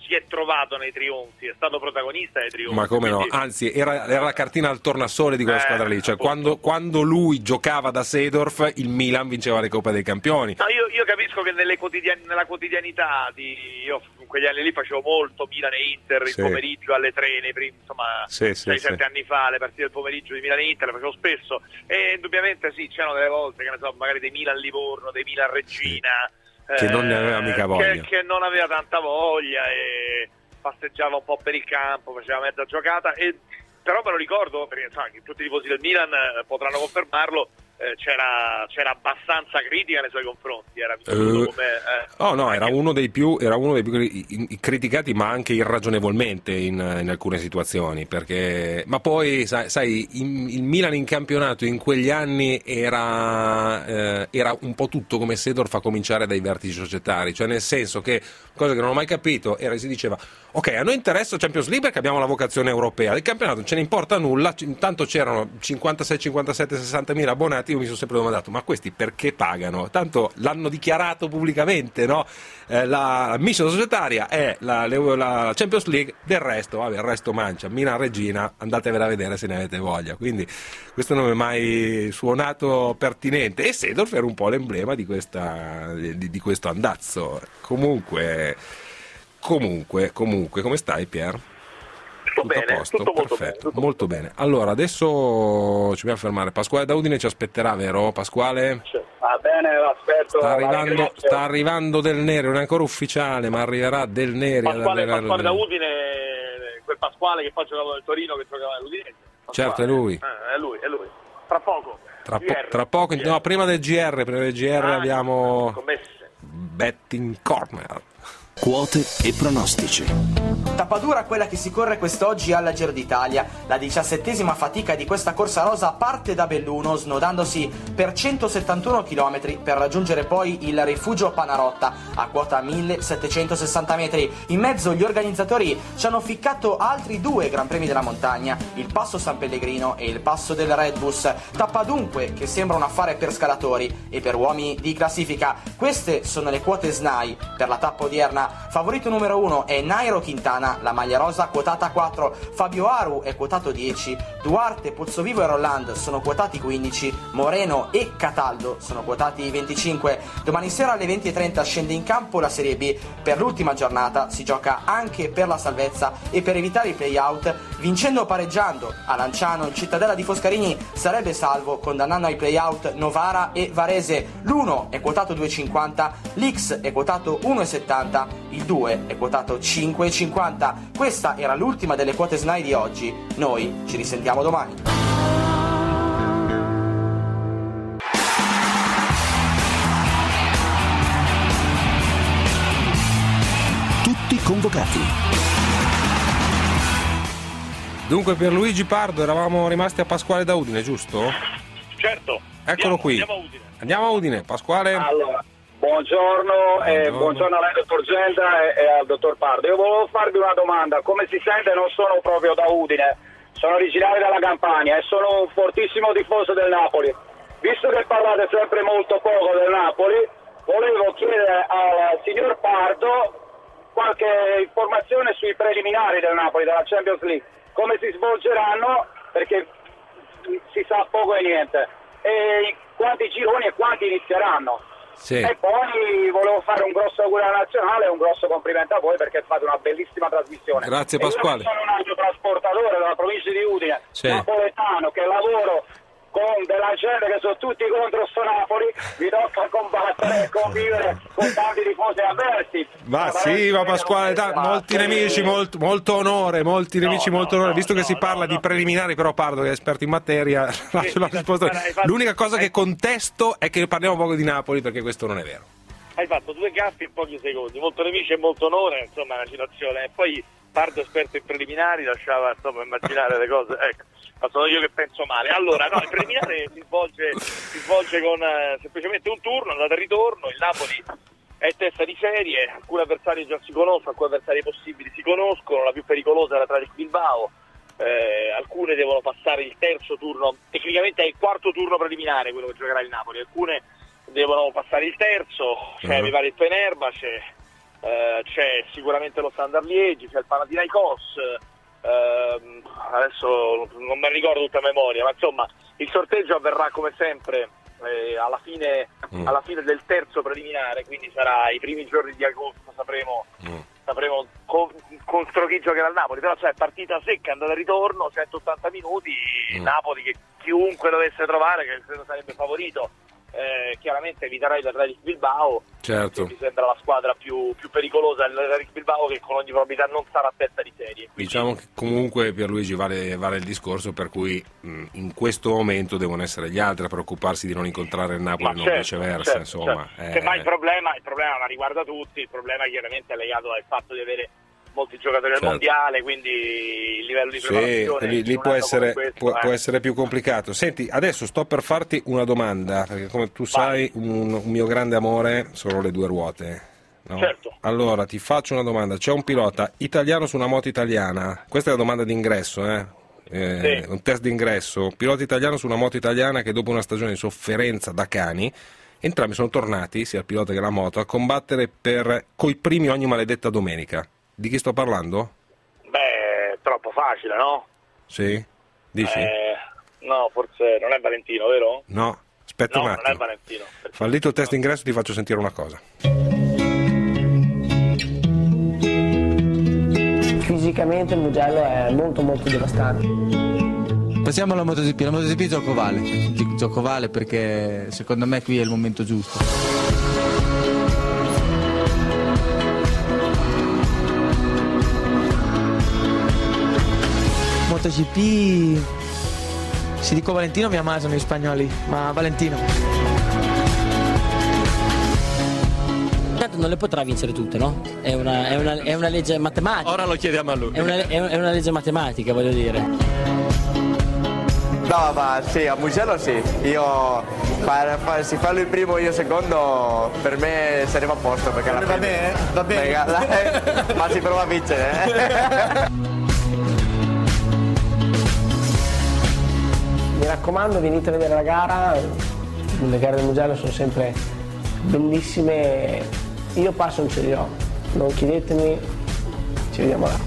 si è trovato nei trionfi, è stato protagonista dei trionfi. Ma come quindi... no, anzi era, era la cartina al tornasole di quella eh, squadra lì, cioè quando, quando lui giocava da Seedorf il Milan vinceva le Coppe dei Campioni. No, io, io capisco che nelle quotidian- nella quotidianità di, io in quegli anni lì facevo molto Milan e Inter sì. il pomeriggio alle tre, nei primi, insomma sì, sì, sei sette sì. anni fa, le partite del pomeriggio di Milan e Inter le facevo spesso e indubbiamente sì, c'erano delle volte che ne so, magari dei Milan Livorno, dei Milan Regina, sì. che eh, non ne aveva mica voglia, che, che non aveva tanta voglia e passeggiava un po' per il campo, faceva mezza giocata, e, però me lo ricordo, perché sai, tutti i tifosi del Milan eh, potranno confermarlo, eh, c'era, c'era abbastanza critica nei suoi confronti, era uh, come, eh, oh no, era uno dei più, era uno dei più criticati, ma anche irragionevolmente in, in alcune situazioni, perché ma poi sai, sai in, il Milan in campionato in quegli anni era, eh, era un po' tutto come Seedorf a cominciare dai vertici societari, cioè nel senso che, cosa che non ho mai capito, era si diceva ok, a noi interessa Champions League perché abbiamo la vocazione europea, del campionato non ce ne importa nulla, intanto c'erano cinquantasei, cinquantasette, sessanta mila abbonati. Io mi sono sempre domandato, ma questi perché pagano? Tanto l'hanno dichiarato pubblicamente, no? Eh, la mission societaria è la, la Champions League, del resto, vabbè, il resto mancia, Milan Regina, andatevela a vedere se ne avete voglia, quindi questo non è mai suonato pertinente, e Seedorf era un po' l'emblema di, questa, di, di questo andazzo. Comunque, comunque, comunque, come stai Pier? Tutto, tutto bene, posto? tutto molto perfetto, bene, tutto molto bene. Allora, adesso ci dobbiamo fermare. Pasquale da Udine ci aspetterà, vero Pasquale? Va bene, l'aspetto. Sta arrivando, sta arrivando Del Neri, non è ancora ufficiale, ma arriverà Del Neri. Pasquale, ad Pasquale da Udine, quel Pasquale che poi giocava nel Torino, che giocava nell'Udinese. Certo, è lui. Eh, è lui, è lui. Tra poco. Tra, po- tra poco, no, prima del G R, prima del G R ah, abbiamo commesse. Betting Corner. Quote e pronostici. Tappadura quella che si corre quest'oggi alla Giro d'Italia. La diciassettesima fatica di questa corsa rosa parte da Belluno, snodandosi per centosettantuno chilometri per raggiungere poi il rifugio Panarotta a quota millesettecentosessanta metri. In mezzo gli organizzatori ci hanno ficcato altri due Gran Premi della montagna, il Passo San Pellegrino e il Passo del Redbus. Tappa dunque che sembra un affare per scalatori e per uomini di classifica. Queste sono le quote S N A I per la tappa odierna. Favorito numero uno è Nairo Quintana, la maglia rosa quotata quattro, Fabio Aru è quotato dieci, Duarte, Pozzovivo e Rolland sono quotati quindici, Moreno e Cataldo sono quotati venticinque. Domani sera alle venti e trenta scende in campo la Serie B. Per l'ultima giornata si gioca anche per la salvezza e per evitare i play-out, vincendo o pareggiando a Lanciano il Cittadella di Foscarini sarebbe salvo, condannando ai play-out Novara e Varese. L'uno è quotato due e cinquanta, l'X è quotato uno e settanta, il due è quotato cinque e cinquanta. Questa era l'ultima delle quote S N A I di oggi. Noi ci risentiamo domani. Tutti convocati. Dunque Pierluigi Pardo, eravamo rimasti a Pasquale da Udine, giusto? Certo. Eccolo andiamo, qui. Andiamo a Udine. Andiamo a Udine, Pasquale. Allora, buongiorno, e buongiorno. buongiorno a lei dottor Genta e, e al dottor Pardo. Io volevo farvi una domanda. Come si sente, non sono proprio da Udine, sono originario della Campania e sono un fortissimo tifoso del Napoli. Visto che parlate sempre molto poco del Napoli, volevo chiedere al signor Pardo qualche informazione sui preliminari del Napoli, della Champions League, come si svolgeranno, perché si sa poco e niente, e quanti gironi e quanti inizieranno. Sì. E poi volevo fare un grosso augurio alla nazionale e un grosso complimento a voi perché fate una bellissima trasmissione. Grazie e io Pasquale. sono un autotrasportatore della provincia di Udine, sì. napoletano, che lavoro con della gente che sono tutti contro sto Napoli, vi tocca combattere e convivere con tanti tifosi avversi. Ma sì, ma Pasquale, ta- molti nemici, molto, molto onore, molti No, nemici, no, molto onore. no, Visto che no, si parla no, di no. preliminari, però Pardo che è esperto in materia, lascio la risposta. L'unica cosa che contesto è che parliamo poco di Napoli, perché questo non è vero. Hai fatto due gaffi in pochi secondi, molto nemici e molto onore, insomma, la situazione. E poi Pardo esperto in preliminari lasciava insomma immaginare le cose, ecco, ma sono io che penso male. Allora, no, il preliminare si svolge, si svolge con eh, semplicemente un turno, andata e ritorno. Il Napoli è testa di serie, alcuni avversari già si conoscono, alcuni avversari possibili si conoscono, la più pericolosa è l'Athletic Bilbao, eh, alcune devono passare il terzo turno, tecnicamente è il quarto turno preliminare quello che giocherà il Napoli, alcune devono passare il terzo, cioè uh-huh. mi pare il Fenerbahce, eh, c'è sicuramente lo Standard Liegi, c'è il Panathinaikos, eh, adesso non me ne ricordo tutta a memoria, ma insomma il sorteggio avverrà come sempre eh, alla fine, mm. alla fine del terzo preliminare, quindi sarà i primi giorni di agosto, sapremo, mm. sapremo con, contro chi giocherà il Napoli, però c'è partita secca, andata e ritorno, centottanta minuti, mm. Napoli che chiunque dovesse trovare, che credo sarebbe favorito, eh, chiaramente eviterà il Athletic Bilbao, certo. che mi sembra la squadra più, più pericolosa, l'Athletic Bilbao, che con ogni probabilità non sarà a testa di serie. Quindi... Diciamo che comunque Pierluigi vale, vale il discorso per cui mh, in questo momento devono essere gli altri a preoccuparsi di non incontrare il Napoli e non certo, viceversa, certo, insomma. Certo. Eh... Ma il problema, il problema non riguarda tutti, il problema chiaramente è legato al fatto di avere molti giocatori certo. del mondiale, quindi il livello di preparazione sì, lì, lì può, essere, questo, può, eh. può essere più complicato. Senti, adesso sto per farti una domanda, perché come tu sai un, un mio grande amore sono le due ruote, no? Certo. Allora ti faccio una domanda: c'è un pilota italiano su una moto italiana? Questa è la domanda d'ingresso, eh? Eh, sì. Un test d'ingresso. Pilota italiano su una moto italiana che dopo una stagione di sofferenza da cani, entrambi sono tornati, sia il pilota che la moto, a combattere per coi primi ogni maledetta domenica. Di chi sto parlando? Beh, troppo facile, no? Sì? Dici? Eh, no, forse non è Valentino, vero? No, aspetta no, un attimo. non è Valentino. Fallito il test d'ingresso, ti faccio sentire una cosa. Fisicamente il Mugello è molto molto devastante. Passiamo alla MotoGP. La MotoGP gioco vale. Gi- Gioco vale perché secondo me qui è il momento giusto. MotoGP, se dico Valentino mi ammasano gli spagnoli, ma Valentino. Tanto non le potrà vincere tutte, no? È una, è una, è una legge matematica. Ora lo chiediamo a lui. È una, è una legge matematica, voglio dire. No, ma sì, a Mugello sì. Io far, far, se farlo il primo io secondo per me saremo a posto perché alla va fine bene, va bene. Perché, ma si prova a vincere, eh? Mi raccomando, venite a vedere la gara, le gare del Mugello sono sempre bellissime, io passo non ce li ho, non chiedetemi, ci vediamo là.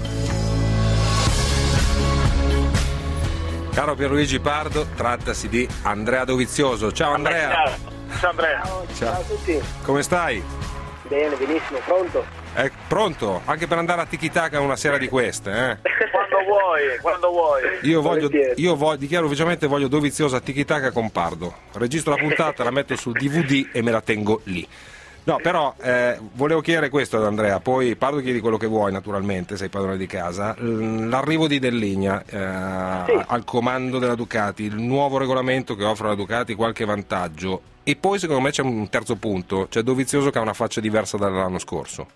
Caro Pierluigi Pardo, trattasi di Andrea Dovizioso. Ciao Andrea. Ciao Andrea. Ciao, ciao a tutti. Come stai? Bene, benissimo, pronto? È pronto? Anche per andare a Tiki-Taka una sera di queste, eh? Quando vuoi, quando vuoi. Io voglio, io voglio, dichiaro ufficialmente voglio Dovizioso a Tiki-Taka con Pardo. Registro la puntata, la metto sul D V D e me la tengo lì. No, però eh, volevo chiedere questo ad Andrea, poi Pardo chiedi quello che vuoi naturalmente, sei padrone di casa. L'arrivo di Dell'Igna eh, Sì. al comando della Ducati, il nuovo regolamento che offre alla Ducati qualche vantaggio, e poi secondo me c'è un terzo punto, c'è Dovizioso che ha una faccia diversa dall'anno scorso.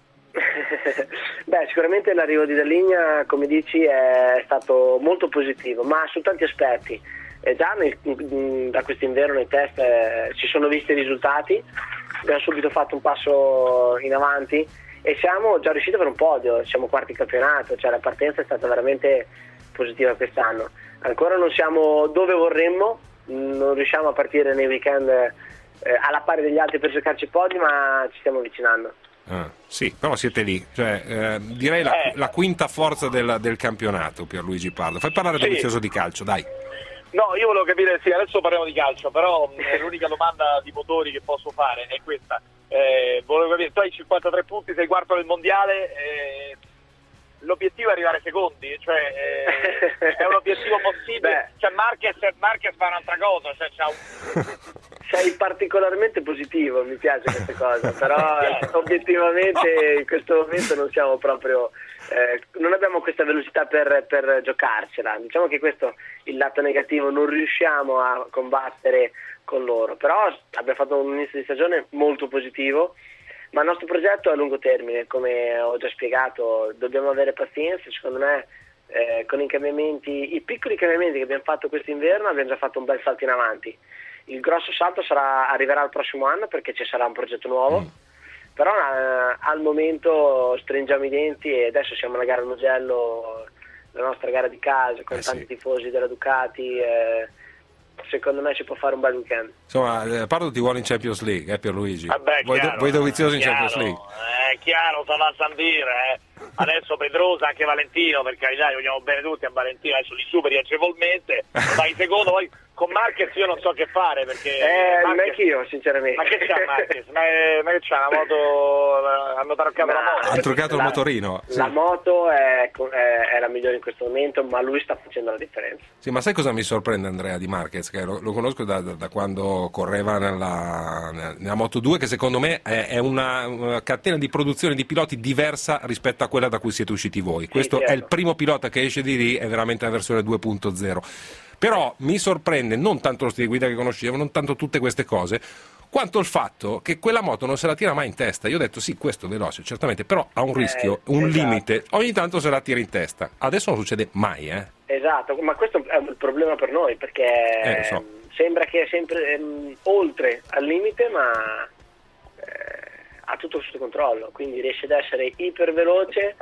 Beh, sicuramente l'arrivo di Dell'Igna, come dici, è stato molto positivo, ma su tanti aspetti. Eh, già nel, da quest'inverno nei test eh, si sono visti i risultati, abbiamo subito fatto un passo in avanti e siamo già riusciti per un podio, siamo quarti in campionato, cioè la partenza è stata veramente positiva quest'anno. Ancora non siamo dove vorremmo, non riusciamo a partire nei weekend eh, alla pari degli altri per giocarci podi, ma ci stiamo avvicinando. Ah, sì, però siete lì, cioè, eh, direi la, Eh. la quinta forza del, del campionato, Pierluigi Pardo. Fai parlare Sì. Dovizioso di calcio, dai. No, io volevo capire, sì, adesso parliamo di calcio, però mh, l'unica domanda di motori che posso fare è questa. Eh, volevo capire, tu hai cinquantatré punti, sei quarto nel mondiale, eh, l'obiettivo è arrivare secondi, cioè eh, è un obiettivo possibile. Cioè Marquez, Marquez fa un'altra cosa, cioè c'ha un... Sei particolarmente positivo, mi piace questa cosa, però obiettivamente in questo momento non siamo proprio, eh, non abbiamo questa velocità per, per giocarcela, diciamo che questo è il lato negativo, non riusciamo a combattere con loro, però abbiamo fatto un inizio di stagione molto positivo, ma il nostro progetto è a lungo termine, come ho già spiegato, dobbiamo avere pazienza, secondo me eh, con i cambiamenti, i piccoli cambiamenti che abbiamo fatto quest'inverno abbiamo già fatto un bel salto in avanti. Il grosso salto sarà, arriverà il prossimo anno perché ci sarà un progetto nuovo, mm. però eh, al momento stringiamo i denti e adesso siamo alla gara al Mugello, la nostra gara di casa con eh tanti sì. tifosi della Ducati, eh, secondo me ci può fare un bel weekend. Insomma, eh, Pardo ti vuole in Champions League, eh Pierluigi? Vabbè, vuoi, chiaro, vuoi Dovizioso in chiaro, Champions League? è chiaro, sono a San dire, eh. Adesso Pedrosa, anche Valentino, per carità, vogliamo bene tutti a Valentino, adesso li superi agevolmente, ma in secondo poi con Marquez io non so che fare, perché... Eh, Marquez... neanche io, sinceramente. Ma che c'ha Marquez? ma, è, ma che c'ha, una moto... hanno taroccato la moto? Hanno truccato il motorino. La Sì. moto è, è, è la migliore in questo momento, ma lui sta facendo la differenza. Sì, ma sai cosa mi sorprende, Andrea, di Marquez? Che lo, lo conosco da, da quando correva nella, nella Moto due, che secondo me è, è una, una catena di produzione di piloti diversa rispetto a quella da cui siete usciti voi. Questo certo. è il primo pilota che esce di lì, è veramente la versione due punto zero. Però mi sorprende non tanto lo stile di guida che conoscevo, non tanto tutte queste cose, quanto il fatto che quella moto non se la tira mai in testa. Io ho detto sì, questo è veloce, certamente, però ha un rischio, eh, un esatto. limite, ogni tanto se la tira in testa. Adesso non succede mai, eh? Esatto, ma questo è un problema per noi, perché Eh, so. sembra che è sempre ehm, oltre al limite, ma eh, ha tutto sotto controllo, quindi riesce ad essere iperveloce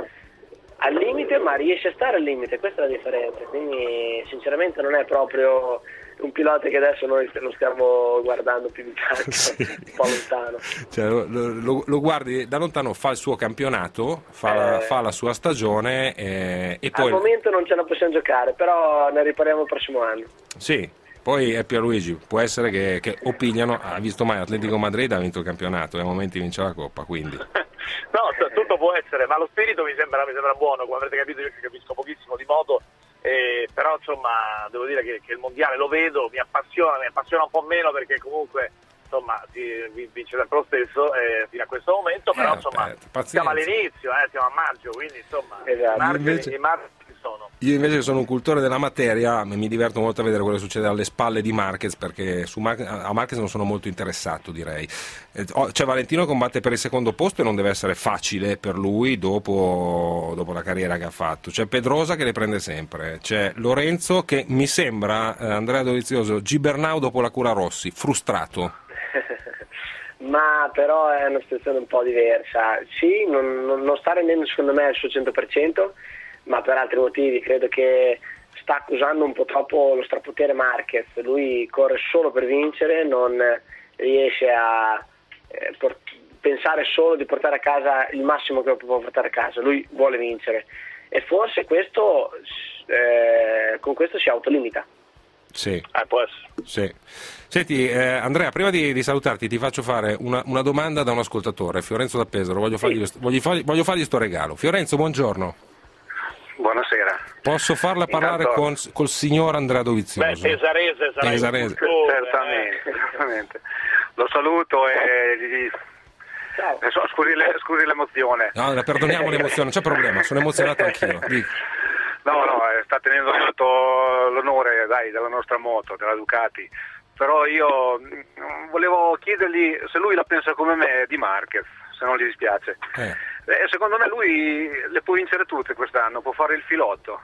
al limite, ma riesce a stare al limite, questa è la differenza. Quindi sinceramente non è proprio un pilota che adesso noi lo stiamo guardando più di tanto, sì. un po' lontano. Cioè, lo, lo, lo guardi da lontano, fa il suo campionato, fa, Eh. la, fa la sua stagione eh, e poi... Al momento non ce la possiamo giocare, però ne riparliamo il prossimo anno. Sì, poi è Pierluigi, può essere che, che o pigliano, ha visto mai Atletico Madrid ha vinto il campionato e a momenti vince la Coppa, quindi... No, t- tutto può essere, ma lo spirito mi sembra, mi sembra buono, come avrete capito io ci capisco pochissimo di moto, eh, però insomma devo dire che, che il mondiale lo vedo, mi appassiona, mi appassiona un po' meno perché comunque insomma si vince sempre lo stesso eh, fino a questo momento, però Eh, insomma aspetta, siamo pazienza. all'inizio, eh, siamo a maggio, quindi insomma Esatto. i margini, Invece- i margini ci sono. Io invece che sono un cultore della materia mi diverto molto a vedere quello che succede alle spalle di Marquez, perché su Mar- a Marquez non sono molto interessato, direi. Eh, oh, cioè Valentino combatte per il secondo posto e non deve essere facile per lui dopo, dopo la carriera che ha fatto. C'è Pedrosa che le prende sempre, c'è Lorenzo che mi sembra, eh, Andrea Dovizioso, Gibernau dopo la Cura Rossi, frustrato. Ma però è una situazione un po' diversa. Sì, non, non, non sta rendendo secondo me al suo cento per cento, ma per altri motivi. Credo che sta accusando un po' troppo lo strapotere Marquez. Lui corre solo per vincere, non riesce a eh, por- pensare solo di portare a casa il massimo che può portare a casa. Lui vuole vincere e forse questo eh, con questo si autolimita. Sì. Eh, può essere. Sì. Senti, eh, Andrea, prima di, di salutarti ti faccio fare una, una domanda da un ascoltatore, Fiorenzo da Pesaro, voglio fargli, Sì. voglio fargli, voglio fargli sto regalo. Fiorenzo, buongiorno. Buonasera. Posso farla parlare Intanto- con, col signor Andrea Beh, Dovizioso? pesarese sarà Pesarese. Certamente, certamente. Lo saluto e gli... Ciao. eh, so- scusi, le- scusi l'emozione. No, la perdoniamo l'emozione, non c'è problema, sono emozionato anch'io. Dico. No, no, eh, sta tenendo molto l'onore, dai, della nostra moto, della Ducati. Però io mm, volevo chiedergli se lui la pensa come me di Marquez, se non gli dispiace. Eh. Eh, secondo me lui le può vincere tutte quest'anno, può fare il filotto.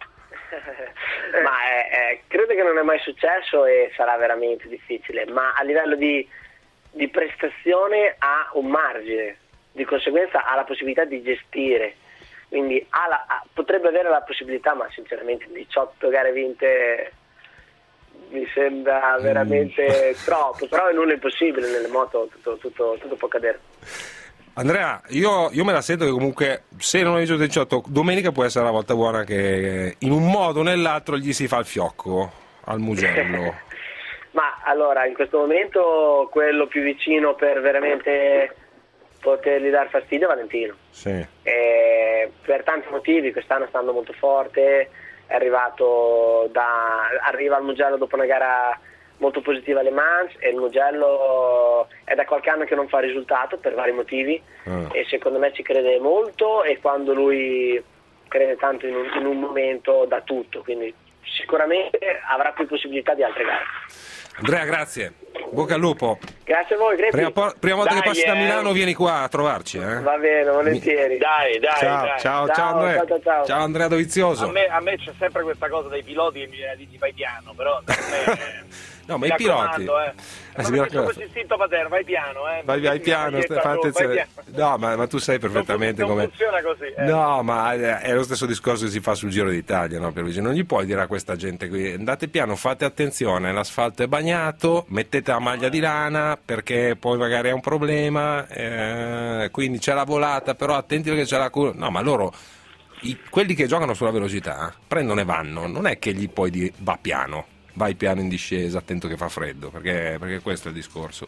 Ma eh, eh, credo che non è mai successo e sarà veramente difficile, ma a livello di, di prestazione ha un margine, di conseguenza ha la possibilità di gestire, quindi ha la- ha- potrebbe avere la possibilità, ma sinceramente diciotto gare vinte mi sembra veramente troppo, però è nulla impossibile nelle moto, tutto, tutto, tutto può accadere. Andrea, io, io me la sento che comunque se non hai vinto il diciotto, domenica può essere la volta buona che in un modo o nell'altro gli si fa il fiocco al Mugello. Ma allora, in questo momento quello più vicino per veramente potergli dar fastidio è Valentino. Sì. E per tanti motivi, quest'anno sta andando molto forte, è arrivato da, arriva al Mugello dopo una gara molto positiva alle Mans e il Mugello è da qualche anno che non fa risultato per vari motivi Ah. e secondo me ci crede molto e quando lui crede tanto in un, in un momento dà tutto, quindi sicuramente avrà più possibilità di altre gare. Andrea, grazie. Bocca al lupo. Grazie a voi, Greppi. Prima, po- prima volta Dai, che passi da eh. Milano vieni qua a trovarci. Eh? Va bene, volentieri. Dai, dai, Ciao, dai. ciao, Ciao, ciao Andrea. ciao, ciao, ciao. Andrea Dovizioso. A me, a me c'è sempre questa cosa dei piloti che mi viene di vai piano, però per me, No, ma mi i piloti... raccomando, eh. Eh, non mi c'è raccomando. questo istinto paterno, vai piano, eh. Vai, vai piano, Vai fai attenzione. piano. No, ma, ma tu sai perfettamente non, come... non funziona così. Eh. No, ma è lo stesso discorso che si fa sul Giro d'Italia, no, Pierluigi? Non gli puoi dire a questa gente qui, andate piano, fate attenzione, l'asfalto è bagnato, mettete la maglia di lana perché poi magari è un problema, eh, quindi c'è la volata, però attenti perché c'è la curva. No, ma loro, i, quelli che giocano sulla velocità, prendono e vanno, non è che gli puoi dire va piano, vai piano in discesa, attento che fa freddo, perché, perché questo è il discorso.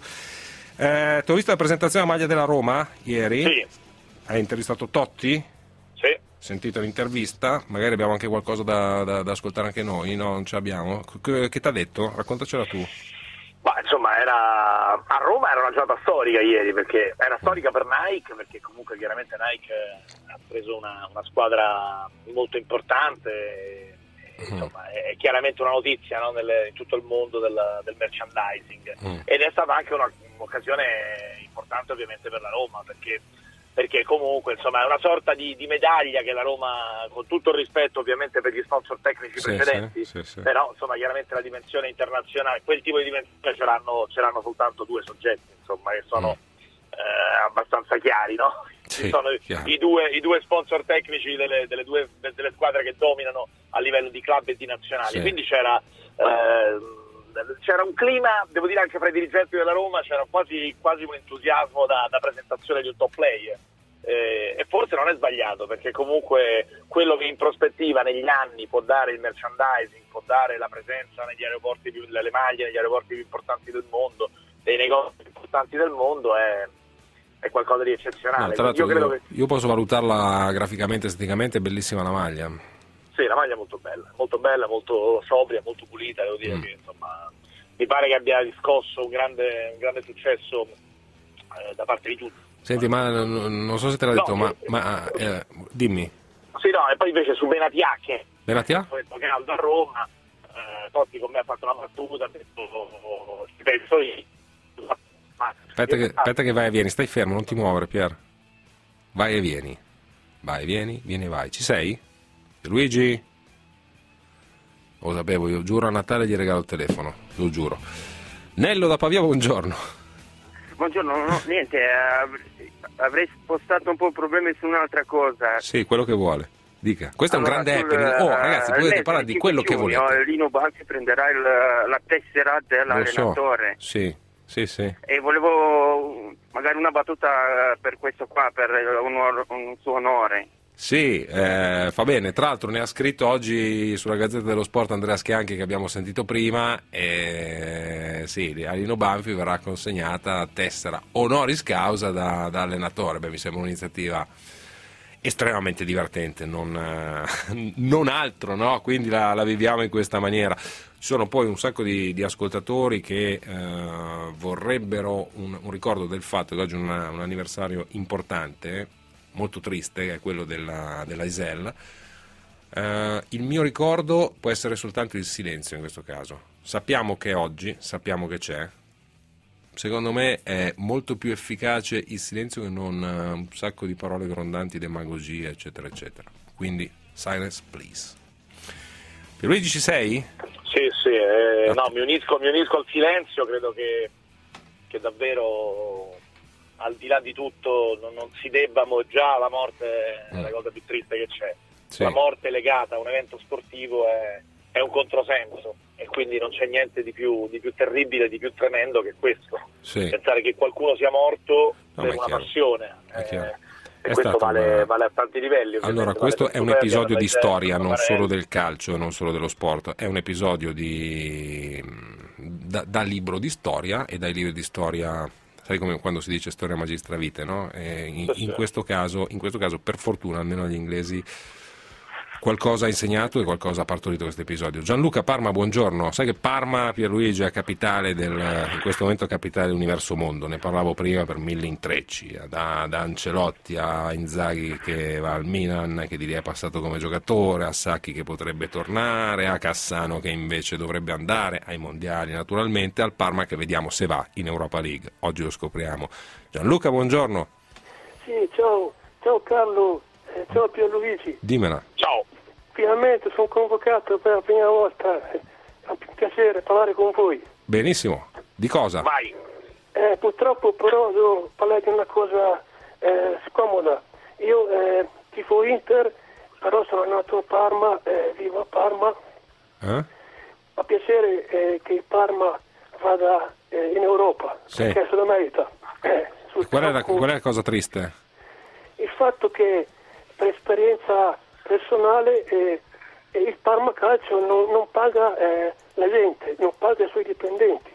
Eh, ti ho visto la presentazione della maglia della Roma ieri? Sì. Hai intervistato Totti? Sì. Sentito l'intervista? Magari abbiamo anche qualcosa da, da, da ascoltare anche noi, no? Non ce l'abbiamo. Che, che ti ha detto? Raccontacela tu. Ma insomma, era a Roma era una giornata storica ieri, perché era storica per Nike, perché comunque chiaramente Nike ha preso una, una squadra molto importante, e, insomma è, è chiaramente una notizia, no? Nelle, in tutto il mondo del, del merchandising, mm. ed è stata anche una, un'occasione importante ovviamente per la Roma, perché perché comunque insomma è una sorta di, di medaglia che la Roma, con tutto il rispetto ovviamente per gli sponsor tecnici sì, precedenti, sì, sì, sì. però insomma chiaramente la dimensione internazionale, quel tipo di dimensione ce l'hanno, ce l'hanno soltanto due soggetti, insomma, che sono mm. eh, abbastanza chiari, no? Sì, sono i due, i due sponsor tecnici delle, delle, due, delle squadre che dominano a livello di club e di nazionali, sì. quindi c'era eh, c'era un clima, devo dire anche fra i dirigenti della Roma, c'era quasi, quasi un entusiasmo da, da presentazione di un top player, eh, e forse non è sbagliato, perché comunque quello che in prospettiva negli anni può dare il merchandising, può dare la presenza negli aeroporti più, le maglie negli aeroporti più importanti del mondo, dei negozi più importanti del mondo, è, è qualcosa di eccezionale. No, tra l'altro io, credo io, che... io posso valutarla graficamente, esteticamente, è bellissima la maglia. Sì, la maglia è molto bella, molto bella, molto sobria, molto pulita, devo dire mm. che insomma mi pare che abbia riscosso un grande, un grande successo eh, da parte di tutti. Senti, ma non, non so se te l'ha detto, no, ma, sì. ma eh, dimmi. Sì, no, e poi invece su Benatia, che Benatia? ho detto caldo a Roma, eh, Totti con me ha fatto una battuta, ha detto, ci penso io. Aspetta che, aspetta che vai e vieni, stai fermo, non ti muovere, Pier. Vai e vieni, vai e vieni, vieni e vai. Ci sei? Luigi? Lo sapevo, io giuro a Natale gli regalo il telefono, lo giuro. Nello da Pavia, buongiorno. Buongiorno, no, niente, eh, avrei spostato un po' il problema su un'altra cosa. Sì, quello che vuole. Dica. Questo allora, è un grande sul, happening. Oh, ragazzi, potete parlare di quello che giugno, volete. Lino Banfi prenderà il, la tessera dell'allenatore. Lo so. Sì, sì, sì. E volevo magari una battuta per questo qua, per un, un suo onore. Sì, eh, fa bene. Tra l'altro ne ha scritto oggi sulla Gazzetta dello Sport Andrea Schianchi, che abbiamo sentito prima, e sì, a Lino Banfi verrà consegnata tessera honoris causa da, da allenatore. Beh, mi sembra un'iniziativa estremamente divertente, non, eh, non altro, no? Quindi la, la viviamo in questa maniera. Ci sono poi un sacco di, di ascoltatori che eh, vorrebbero un, un ricordo del fatto che oggi è una, un anniversario importante, molto triste, che è quello della, della Isel. Uh, il mio ricordo può essere soltanto il silenzio in questo caso. Sappiamo che oggi, sappiamo che c'è. Secondo me è molto più efficace il silenzio che non uh, un sacco di parole grondanti, demagogia, eccetera, eccetera. Quindi, silence, please. Pierluigi, ci sei? Sì, sì, eh, no, mi unisco, mi unisco al silenzio, credo che, che davvero... al di là di tutto non, non si debba, già la morte è la cosa più triste che c'è, sì. La morte legata a un evento sportivo è, è un controsenso, e quindi non c'è niente di più, di più terribile, di più tremendo che questo, sì. Pensare che qualcuno sia morto no, per una passione, eh, e questo vale, una... vale a tanti livelli. Allora, questo vale è un episodio di storia, non solo del calcio, non solo dello sport, è un episodio di da, da libro di storia, e dai libri di storia, sai come quando si dice storia magistra vitae, no? E in, in, questo caso, in questo caso, per fortuna, almeno agli inglesi, qualcosa ha insegnato e qualcosa ha partorito questo episodio. Gianluca Parma, buongiorno. Sai che Parma, Pierluigi, è capitale del, in questo momento è capitale dell'universo mondo. Ne parlavo prima per mille intrecci, da, da Ancelotti a Inzaghi che va al Milan, che di lì è passato come giocatore, a Sacchi che potrebbe tornare, a Cassano che invece dovrebbe andare ai mondiali naturalmente, al Parma che vediamo se va in Europa League. Oggi lo scopriamo. Gianluca, buongiorno. Sì, ciao, ciao Carlo, eh, ciao Pierluigi. Dimmela. Ciao. Finalmente sono convocato per la prima volta, è un piacere parlare con voi. Benissimo. Di cosa? Vai. Eh, purtroppo però devo parlare di una cosa eh, scomoda. Io eh, tifo Inter, però sono nato a Parma, eh, vivo a Parma. Eh? Fa piacere eh, che il Parma vada eh, in Europa, Sì. perché se lo merita. Eh, Qual è, la, qual è la cosa triste? il fatto che per esperienza personale eh, eh, il Parma Calcio non, non paga eh, la gente, non paga i suoi dipendenti.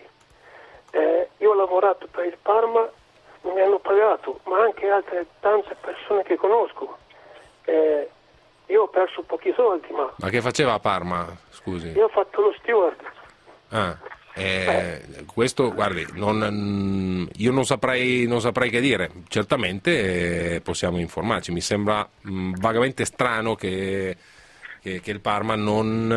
Eh, io ho lavorato per il Parma, non mi hanno pagato, ma anche altre tante persone che conosco. Eh, io ho perso pochi soldi, ma Ma che faceva a Parma? Scusi. io ho fatto lo steward. Ah, eh, questo, guardi, non, io non saprei, non saprei che dire. Certamente eh, possiamo informarci. Mi sembra mh, vagamente strano che, che, che il Parma non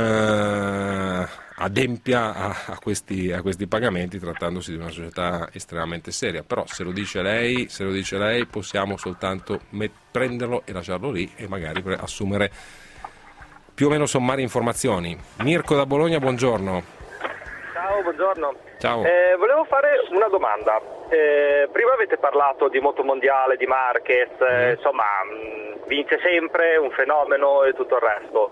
eh, adempia a, a, questi, a questi pagamenti, trattandosi di una società estremamente seria. Però se lo dice lei, se lo dice lei possiamo soltanto met- prenderlo e lasciarlo lì e magari pre- assumere più o meno sommarie informazioni. Mirko da Bologna, buongiorno. Ciao, buongiorno. Ciao. Eh, volevo fare una domanda. Eh, prima avete parlato di motomondiale, di Marquez, eh, insomma, mh, vince sempre, un fenomeno e tutto il resto.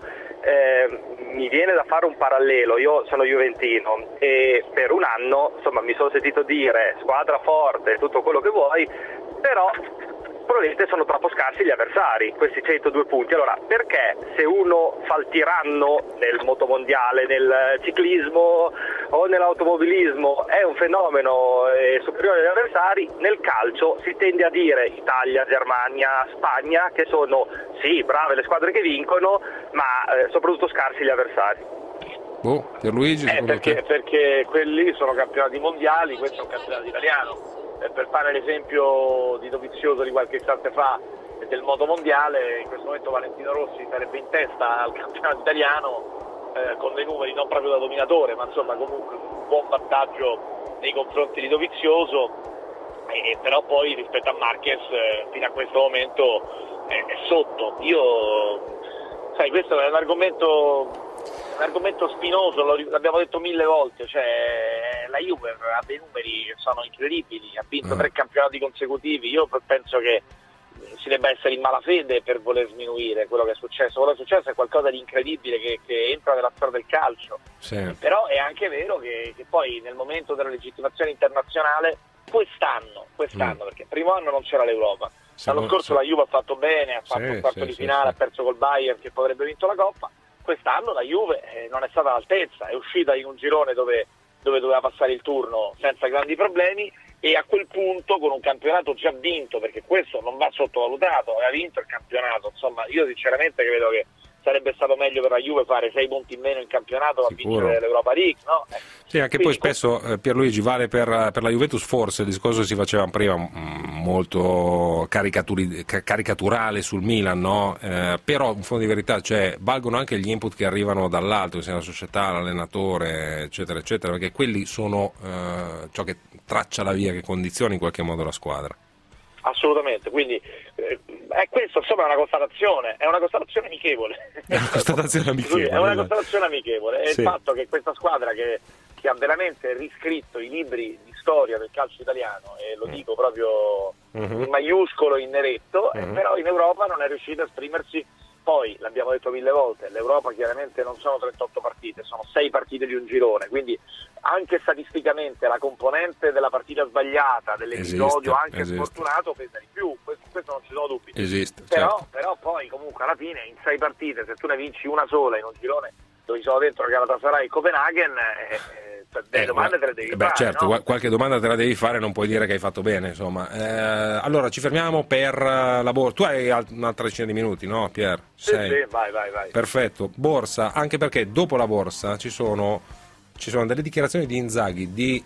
Eh, mi viene da fare un parallelo, io sono juventino e per un anno insomma, mi sono sentito dire squadra forte, tutto quello che vuoi, però probabilmente sono troppo scarsi gli avversari, questi centodue punti. Allora, perché se uno fa il tiranno nel motomondiale, nel ciclismo o nell'automobilismo è un fenomeno eh, superiore agli avversari, nel calcio si tende a dire Italia, Germania, Spagna, che sono sì, brave le squadre che vincono, ma eh, soprattutto scarsi gli avversari. Boh, Pierluigi, Eh, secondo perché, te? perché quelli sono campionati mondiali, questo è un campionato italiano. Eh, per fare l'esempio di Dovizioso di qualche istante fa e del moto mondiale, in questo momento Valentino Rossi sarebbe in testa al campionato italiano eh, con dei numeri non proprio da dominatore, ma insomma comunque un buon vantaggio nei confronti di Dovizioso, e, però poi rispetto a Marquez eh, fino a questo momento eh, è sotto. Io, sai, questo è un argomento... un argomento spinoso, lo, l'abbiamo detto mille volte, cioè la Juve ha dei numeri che sono incredibili, ha vinto Mm. tre campionati consecutivi. Io penso che si debba essere in malafede per voler sminuire quello che è successo. Quello che è successo è qualcosa di incredibile che, che entra nella storia del calcio. Sì. Però è anche vero che, che poi nel momento della legittimazione internazionale quest'anno, quest'anno Mm. perché il primo anno non c'era l'Europa, l'anno Secondo- scorso sì. la Juve ha fatto bene, ha fatto Sì, un quarto sì, di sì, finale, sì. ha perso col Bayern che poi avrebbe vinto la Coppa. Quest'anno la Juve eh, non è stata all'altezza, è uscita in un girone dove, dove doveva passare il turno senza grandi problemi, e a quel punto con un campionato già vinto, perché questo non va sottovalutato, aveva vinto il campionato, insomma io sinceramente credo che sarebbe stato meglio per la Juve fare sei punti in meno in campionato a Sicuro. vincere l'Europa League, no? Eh, Sì, anche Quindi, poi spesso eh, Pierluigi vale per, per la Juventus, forse il discorso si faceva prima mm, molto caricaturi- ca- caricaturale sul Milan, no? Eh, però in fondo di verità, cioè, valgono anche gli input che arrivano dall'alto, che sia la società, l'allenatore, eccetera, eccetera, perché quelli sono eh, ciò che traccia la via, che condiziona in qualche modo la squadra. assolutamente, quindi eh, è questo insomma è una constatazione, è una constatazione amichevole. È una constatazione amichevole. È una esatto. constatazione amichevole, è Sì. il fatto che questa squadra che, che ha veramente riscritto i libri di storia del calcio italiano, e lo dico proprio Mhm. in maiuscolo, in neretto, eh, Mhm. però in Europa non è riuscita a esprimersi. Poi, l'abbiamo detto mille volte, l'Europa chiaramente non sono trentotto partite, sono sei partite di un girone, quindi anche statisticamente la componente della partita sbagliata, dell'episodio Esiste, anche esiste. sfortunato pesa di più, questo, questo non ci sono dubbi. Esiste, Però, certo. però poi comunque alla fine in sei partite, se tu ne vinci una sola in un girone dove ci sono dentro Galatasaray e Copenaghen, eh, eh, delle Eh, domande te le eh, devi beh, fare, certo, no? qual- qualche domanda te la devi fare, non puoi dire che hai fatto bene, insomma. Eh, allora ci fermiamo per eh, la borsa. Tu hai alt- un'altra decina di minuti, no, Pier? Sì, Sei? sì, vai, vai, vai. Perfetto. Borsa, anche perché dopo la borsa ci sono, ci sono delle dichiarazioni di Inzaghi di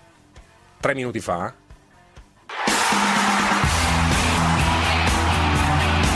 tre minuti fa.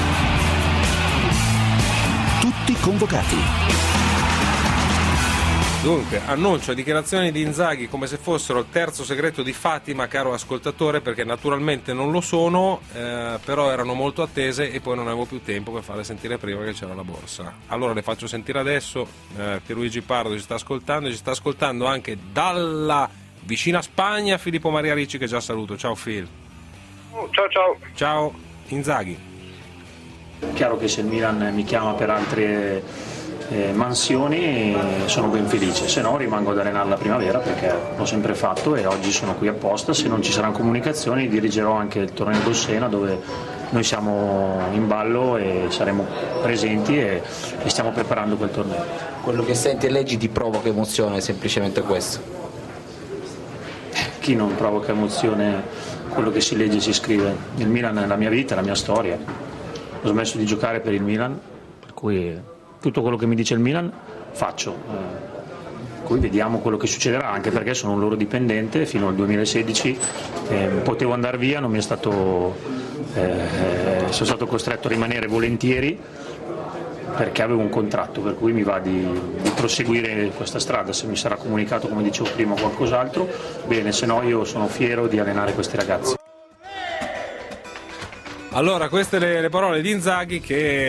Tutti convocati. Dunque, annuncio dichiarazioni di Inzaghi come se fossero il terzo segreto di Fatima, caro ascoltatore, perché naturalmente non lo sono, eh, però erano molto attese e poi non avevo più tempo per farle sentire prima che c'era la borsa. Allora le faccio sentire adesso. eh, Pierluigi Pardo ci sta ascoltando, ci sta ascoltando anche dalla vicina Spagna Filippo Maria Ricci, che già saluto. Ciao Phil. Oh, ciao ciao. Ciao Inzaghi. Chiaro che se il Milan mi chiama per altre Eh, mansioni sono ben felice, se no rimango ad allenare la primavera perché l'ho sempre fatto e oggi sono qui apposta. Se non ci saranno comunicazioni dirigerò anche il torneo Dossena, dove noi siamo in ballo e saremo presenti e, e stiamo preparando quel torneo. Quello che senti e leggi ti provoca emozione, è semplicemente questo? Chi non provoca emozione quello che si legge e si scrive? Il Milan è la mia vita, la mia storia. Ho smesso di giocare per il Milan, per cui tutto quello che mi dice il Milan faccio, eh, poi vediamo quello che succederà, anche perché sono un loro dipendente fino al duemilasedici, eh, potevo andare via, non mi è stato, eh, sono stato costretto a rimanere volentieri perché avevo un contratto, per cui mi va di, di proseguire questa strada. Se mi sarà comunicato, come dicevo prima, qualcos'altro, bene, se no io sono fiero di allenare questi ragazzi. Allora, queste le, le parole di Inzaghi,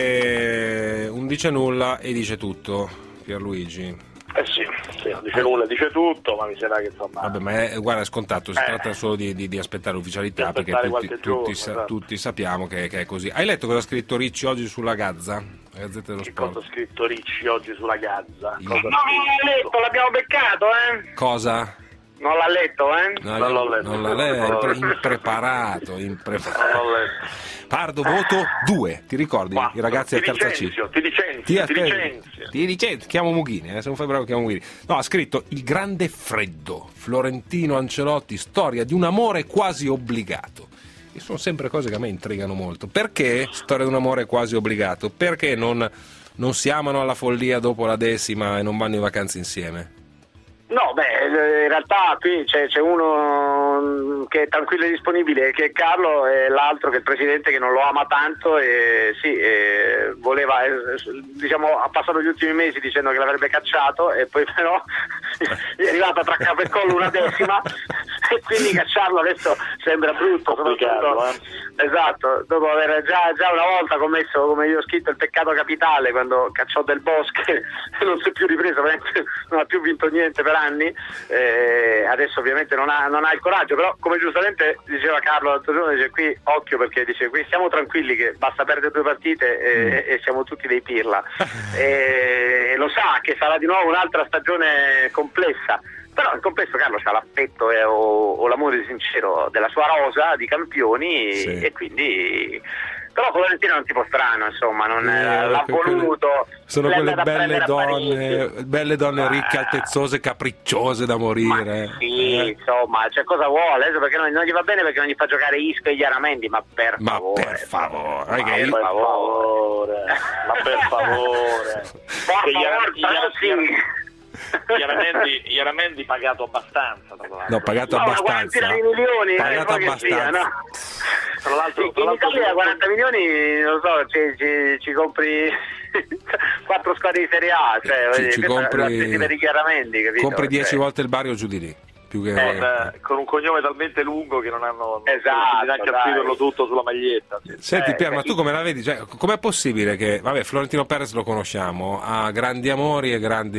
che non dice nulla e dice tutto. Pierluigi. Eh sì, sì, non dice nulla, dice tutto, ma mi sembra che insomma... Vabbè, ma è, guarda, è scontato, si eh. tratta solo di, di, di aspettare ufficialità, Di perché aspettare tutti, qualche tutti, giorno, sa, esatto. tutti sappiamo che, che è così. Hai letto cosa ha scritto Ricci oggi sulla Gazza? La Gazzetta dello Che Sport. cosa ha scritto Ricci oggi sulla Gazza? Io- Cosa No, non l'ha letto, l'abbiamo beccato, eh? Cosa? Non l'ha letto, eh? No, Non io- l'ho letto. non l'ha letto, Non l'ho impre- letto. impreparato, impreparato. Non l'ho letto. Pardo, voto due, ti ricordi? I ragazzi Ti a terza C. licenzio, ti licenzio, Ti ti aspetta- licenzio. Ti licenzio, chiamo Mughini, eh, se non fai bravo chiamo Mughini. No, ha scritto Il grande freddo, Florentino Ancelotti, storia di un amore quasi obbligato. E sono sempre cose che a me intrigano molto. Perché storia di un amore quasi obbligato? Perché non, non si amano alla follia dopo la decima e non vanno in vacanze insieme? No, beh, in realtà qui c'è, c'è uno che è tranquillo e disponibile, che è Carlo, e l'altro che è il presidente, che non lo ama tanto e sì, e voleva, eh, diciamo, ha passato gli ultimi mesi dicendo che l'avrebbe cacciato e poi però è arrivata tra capo e collo una decima e quindi cacciarlo adesso sembra brutto, soprattutto, eh. esatto, dopo aver già, già una volta commesso, come io ho scritto, il peccato capitale quando cacciò Del Bosque e non si è più ripreso, veramente non ha più vinto niente per anni, eh, adesso ovviamente non ha, non ha il coraggio, però come giustamente diceva Carlo l'altro giorno, dice qui occhio, perché dice qui siamo tranquilli che basta perdere due partite e, e siamo tutti dei pirla e, e lo sa che sarà di nuovo un'altra stagione complessa, però in complesso Carlo c'ha l'affetto e, o, o l'amore sincero della sua rosa di campioni, sì. E quindi però Florentino è un tipo strano, insomma, non Eh, l'ha que- quelle- voluto. Sono l'è quelle andato a belle prendere a donne, Parigi. belle donne Ma- ricche, altezzose, capricciose da morire. Sì, Eh, insomma, cioè cosa vuole? Adesso perché non, non gli va bene perché non gli fa giocare Isco e Chiaramendi, ma per Ma favore. per favore, Ma che- per Per favore. favore, ma per favore. Por Che Iara- favor, Iara- sì. Chiaramendi, Chiaramendi pagato abbastanza, tra l'altro. No, pagato No, una abbastanza. quarantina di milioni, Pagato eh, poi che sia, abbastanza. no? Tra l'altro, Sì, tra in l'altro Italia quaranta milioni, non lo so, ci, ci, ci compri quattro squadre di Serie A, cioè, Ci- voglio ci dire, questa è compri- la stessa per i Chiaramendi, capito? Compri dieci Cioè, volte il Bari o giù di lì. Più che... con, eh, con un cognome talmente lungo che non hanno non Esatto, sono neanche a dai. scriverlo tutto sulla maglietta. Sì. Senti Eh, Pier, ma sì. tu come la vedi? Cioè, com'è possibile che, vabbè, Florentino Perez lo conosciamo, ha grandi amori e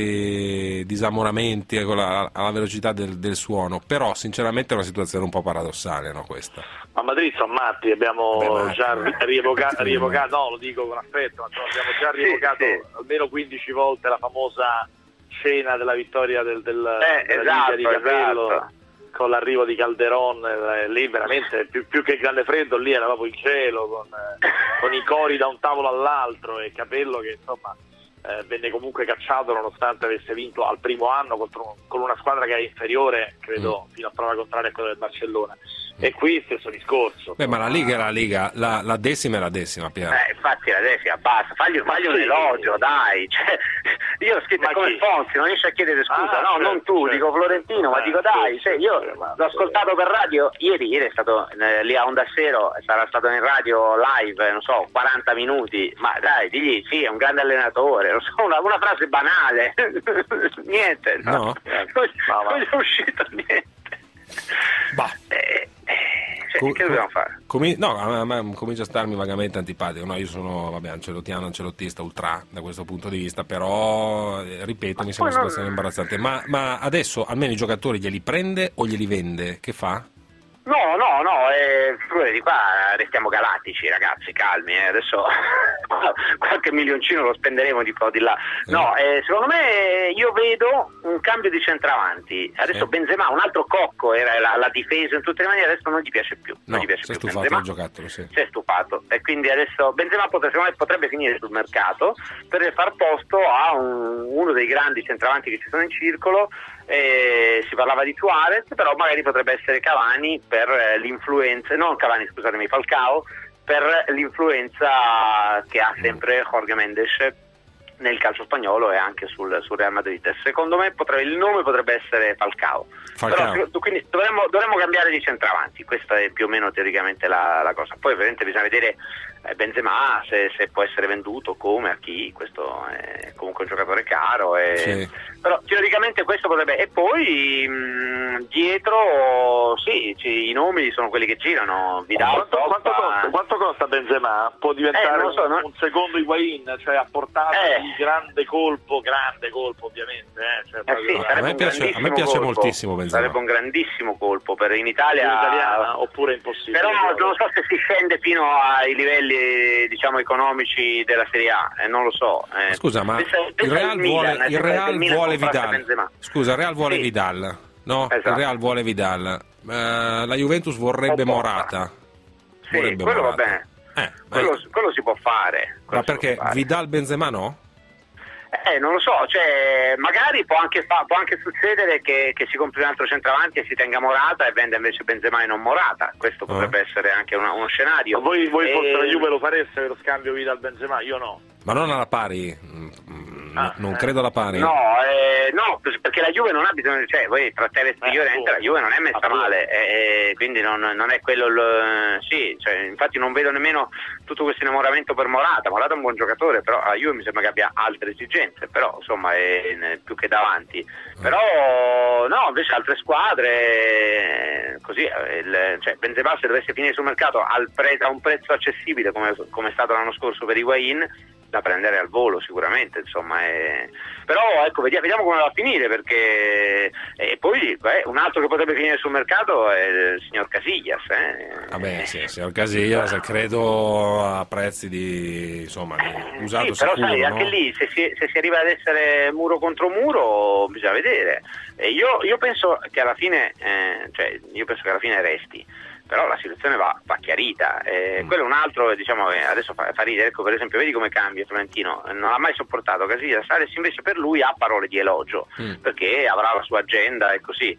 grandi disamoramenti eh, con la- alla velocità del, del suono, però sinceramente è una situazione un po' paradossale, no, questa? A Madrid sono matti, abbiamo Beh, matti. già ri- rievoca- rievocato, no, lo dico con affetto, ma insomma, abbiamo già Sì, rievocato sì. almeno quindici volte la famosa scena della vittoria del, del, Eh, della esatto, Liga di Capello. esatto. Con l'arrivo di Calderon, eh, lì veramente più, più che il grande freddo, lì era proprio il cielo, con, eh, con i cori da un tavolo all'altro, e Capello che insomma eh, venne comunque cacciato nonostante avesse vinto al primo anno contro, con una squadra che è inferiore, credo, Mm. fino a prova contraria a quella del Barcellona. E qui stesso discorso. Beh, ma la Liga è la Liga, la, la decima è la decima, Pier. Eh, infatti la decima, basta, fagli, fagli un Sì. elogio, dai, cioè, io ho scritto Ma come chi? Fonzi, non riesci a chiedere scusa, Ah, no, certo, non tu, certo. dico Florentino, ma Eh, dico dai, sì, cioè, sì, io sì, ma- l'ho ascoltato per radio, ieri, ieri è stato eh, lì a Onda Cero, sarà stato in radio live, non so, quaranta minuti, ma dai, digli sì, è un grande allenatore, non so, una, una frase banale, niente, no, No? non, non è uscito niente. Bah. Eh, eh, cioè, Com- che dobbiamo fare? Comi- no, a a me comincia a starmi vagamente antipatico. No, io sono, vabbè, ancelottiano, ancelottista ultra da questo punto di vista, però, eh, ripeto, mi sembra una poi non- situazione imbarazzante. Ma, ma adesso almeno i giocatori glieli prende o glieli vende? Che fa? No, no, no, eh, di qua restiamo galattici ragazzi, calmi, eh. Adesso qualche milioncino lo spenderemo di qua o di là. No, eh, secondo me io vedo un cambio di centravanti, adesso Sì. Benzema, un altro cocco, era la, la difesa in tutte le maniere, adesso non gli piace più, non No, gli piace si è più stufato Benzema. del giocattolo, sì. Si è stufato e quindi adesso Benzema potrebbe, secondo me, potrebbe finire sul mercato per far posto a un- uno dei grandi centravanti che ci sono in circolo. Eh, si parlava di Suarez, però magari potrebbe essere Cavani per eh, l'influenza, non Cavani, scusatemi, Falcao, per l'influenza che ha sempre Jorge Mendes nel calcio spagnolo e anche sul, sul Real Madrid. Secondo me potrebbe, il nome potrebbe essere Falcao. Falcao. Però, quindi dovremmo, dovremmo cambiare di centravanti, questa è più o meno teoricamente la, la cosa. Poi ovviamente bisogna vedere eh, Benzema se, se può essere venduto, come, a chi, questo è comunque un giocatore caro. E... Sì. Però teoricamente questo potrebbe... E poi mh, dietro, sì, ci- i nomi sono quelli che girano. Vidal, Quanto, quanto, Pogba. costa, quanto costa Benzema? Può diventare Eh, non lo so, un, no? un secondo Higuain, cioè a portata Eh. di grande colpo, grande colpo ovviamente. Eh, cioè, Eh proprio- sì, sarebbe A me un piace- a me grandissimo piace colpo. moltissimo Benzema. Sarebbe un grandissimo colpo per in Italia. In italiana oppure impossibile. Però proprio. non so se si scende fino ai livelli, diciamo, economici della Serie A, eh, non lo so. eh. Scusa, ma Pensa- il pensa al Real Milan, vuole, eh, il pensa che Real Milan vuole comprasse Vidal. Benzema. Scusa, il Real vuole Sì. Vidal. No, Esatto. il Real vuole Vidal. Eh, la Juventus vorrebbe O Pogba. Morata. Sì, Vorrebbe quello va Morata. bene. Eh, Quello, quello si può fare. ma quello si perché può fare. Vidal Benzema no? Eh, non lo so, cioè, magari può anche, fa- può anche succedere che, che si compri un altro centravanti e si tenga Morata e venda invece Benzema e non Morata. Questo potrebbe essere anche una- uno scenario. Ma voi, voi Eh, forse la Juve lo fareste lo scambio Vidal Benzema? Io no. Ma non alla pari. Mm, mm, Ah, non credo alla pari. No, eh, no, perché la Juve non ha bisogno, cioè, voi tra Tevez e Eh, Llorente la Juve non è messa appunto. male, eh, eh, quindi non, non è quello, il, sì, cioè, infatti non vedo nemmeno tutto questo innamoramento per Morata. Morata è un buon giocatore, però la Juve mi sembra che abbia altre esigenze, però insomma è, è più che davanti. Però no, invece altre squadre, così, eh, il, cioè, Benzema se dovesse finire sul mercato al pre- a un prezzo accessibile come, come è stato l'anno scorso per Higuain, da prendere al volo sicuramente, insomma, eh. Però ecco, vediamo, vediamo come va a finire, perché e poi beh, un altro che potrebbe finire sul mercato è il signor Casillas, eh. Vabbè, sì, signor Casillas, credo a prezzi di, insomma, di usato Sì, però sicuro, sai, no? anche lì se si, se si arriva ad essere muro contro muro bisogna vedere. E io, io penso che alla fine, eh, cioè, io penso che alla fine resti. Però la situazione va, va chiarita. Eh, Mm. quello è un altro, diciamo, eh, adesso fa, fa ridere, ecco, per esempio, vedi come cambia Florentino, non ha mai sopportato Casillas, adesso invece per lui ha parole di elogio, Mm. perché avrà la sua agenda e così.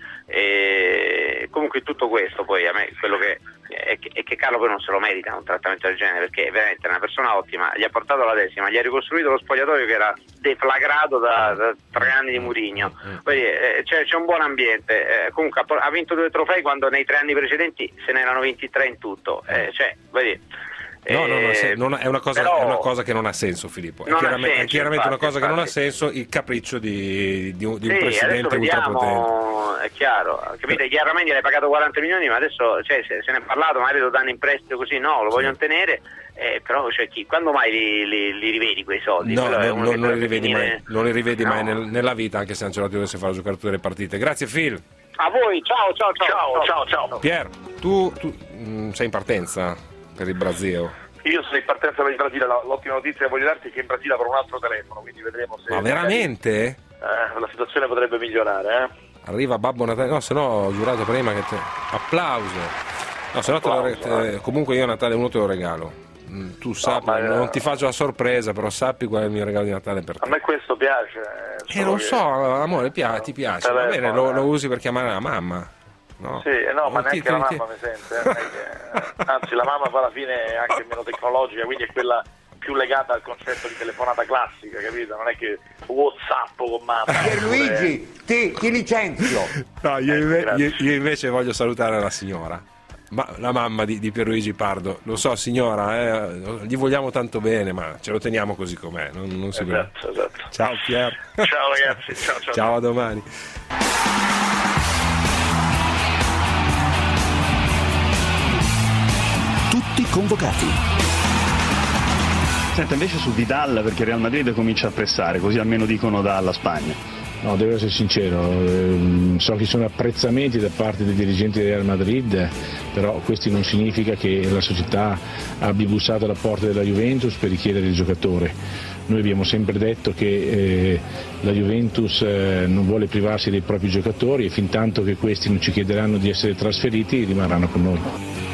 E comunque tutto questo poi a me quello che è che, è che Carlo poi non se lo merita un trattamento del genere, perché veramente è una persona ottima, gli ha portato la decima, gli ha ricostruito lo spogliatoio che era deflagrato da, da tre anni di Mourinho. Quindi, eh, c'è, c'è un buon ambiente, eh, comunque ha, ha vinto due trofei quando nei tre anni precedenti se ne erano vinti tre in tutto, eh, cioè, vedi, No, no, no, eh, se- non- è, una cosa, però- è una cosa che non ha senso, Filippo. È Non ha chiaramente, è senso, chiaramente infatti, una cosa che non ha infatti. senso, il capriccio di, di un, di un Sì, presidente adesso ultrapotente. vediamo, è chiaro, capite? Chiaramente l'hai pagato quaranta milioni, ma adesso cioè, se, se ne è parlato, magari lo danno in prestito così, no, lo vogliono tenere, eh, però cioè, chi, quando mai li, li, li rivedi quei soldi? No, Quello è no, uno no, che non li dovrebbe rivedi finire- mai, non li rivedi No. mai nel- nella vita, anche se Ancelotti dovesse fare giocare tutte le partite. Grazie Phil. A voi, ciao, ciao, ciao. Ciao, ciao, ciao. Pier, tu, tu mm, sei in partenza per il Brasile? Io sono in partenza per il Brasile, la- l'ottima notizia che voglio darti è che in Brasile avrò un altro telefono, quindi vedremo se Ma veramente? eh, la situazione potrebbe migliorare. Eh. Arriva Babbo Natale, no, se no ho giurato prima che te... Applauso. No, se no te lo re- te- comunque io a Natale uno te lo regalo. Mm, Tu sappi, ma- non ti faccio la sorpresa, però sappi qual è il mio regalo di Natale per te. A me questo piace. Eh, solo lo che- so, amore, pia- ti piace, va bene, lo, lo usi per chiamare la mamma. No? Sì, eh, no, ma Ti- neanche ti- la ti- mamma mi sente. eh, non è che- Anzi, la mamma poi alla fine è anche meno tecnologica, quindi è quella più legata al concetto di telefonata classica, capito? Non è che WhatsApp con mamma. Pierluigi, ti, ti licenzio. No, io, Eh, inve- grazie. io- io invece voglio salutare la signora, ma la mamma di, di Pierluigi Pardo. Lo so, signora, eh, gli vogliamo tanto bene, ma ce lo teniamo così com'è. Non, non si Esatto, esatto. Ciao Pier. Ciao ragazzi, ciao ciao. Ciao, a domani. Tutti convocati. Senta, invece su Vidal, perché il Real Madrid comincia a pressare, così almeno dicono dalla Spagna. No, devo essere sincero, ehm, so che sono apprezzamenti da parte dei dirigenti del Real Madrid, però questo non significa che la società abbia bussato alla porta della Juventus per richiedere il giocatore. Noi abbiamo sempre detto che eh, la Juventus eh, non vuole privarsi dei propri giocatori e fin tanto che questi non ci chiederanno di essere trasferiti rimarranno con noi.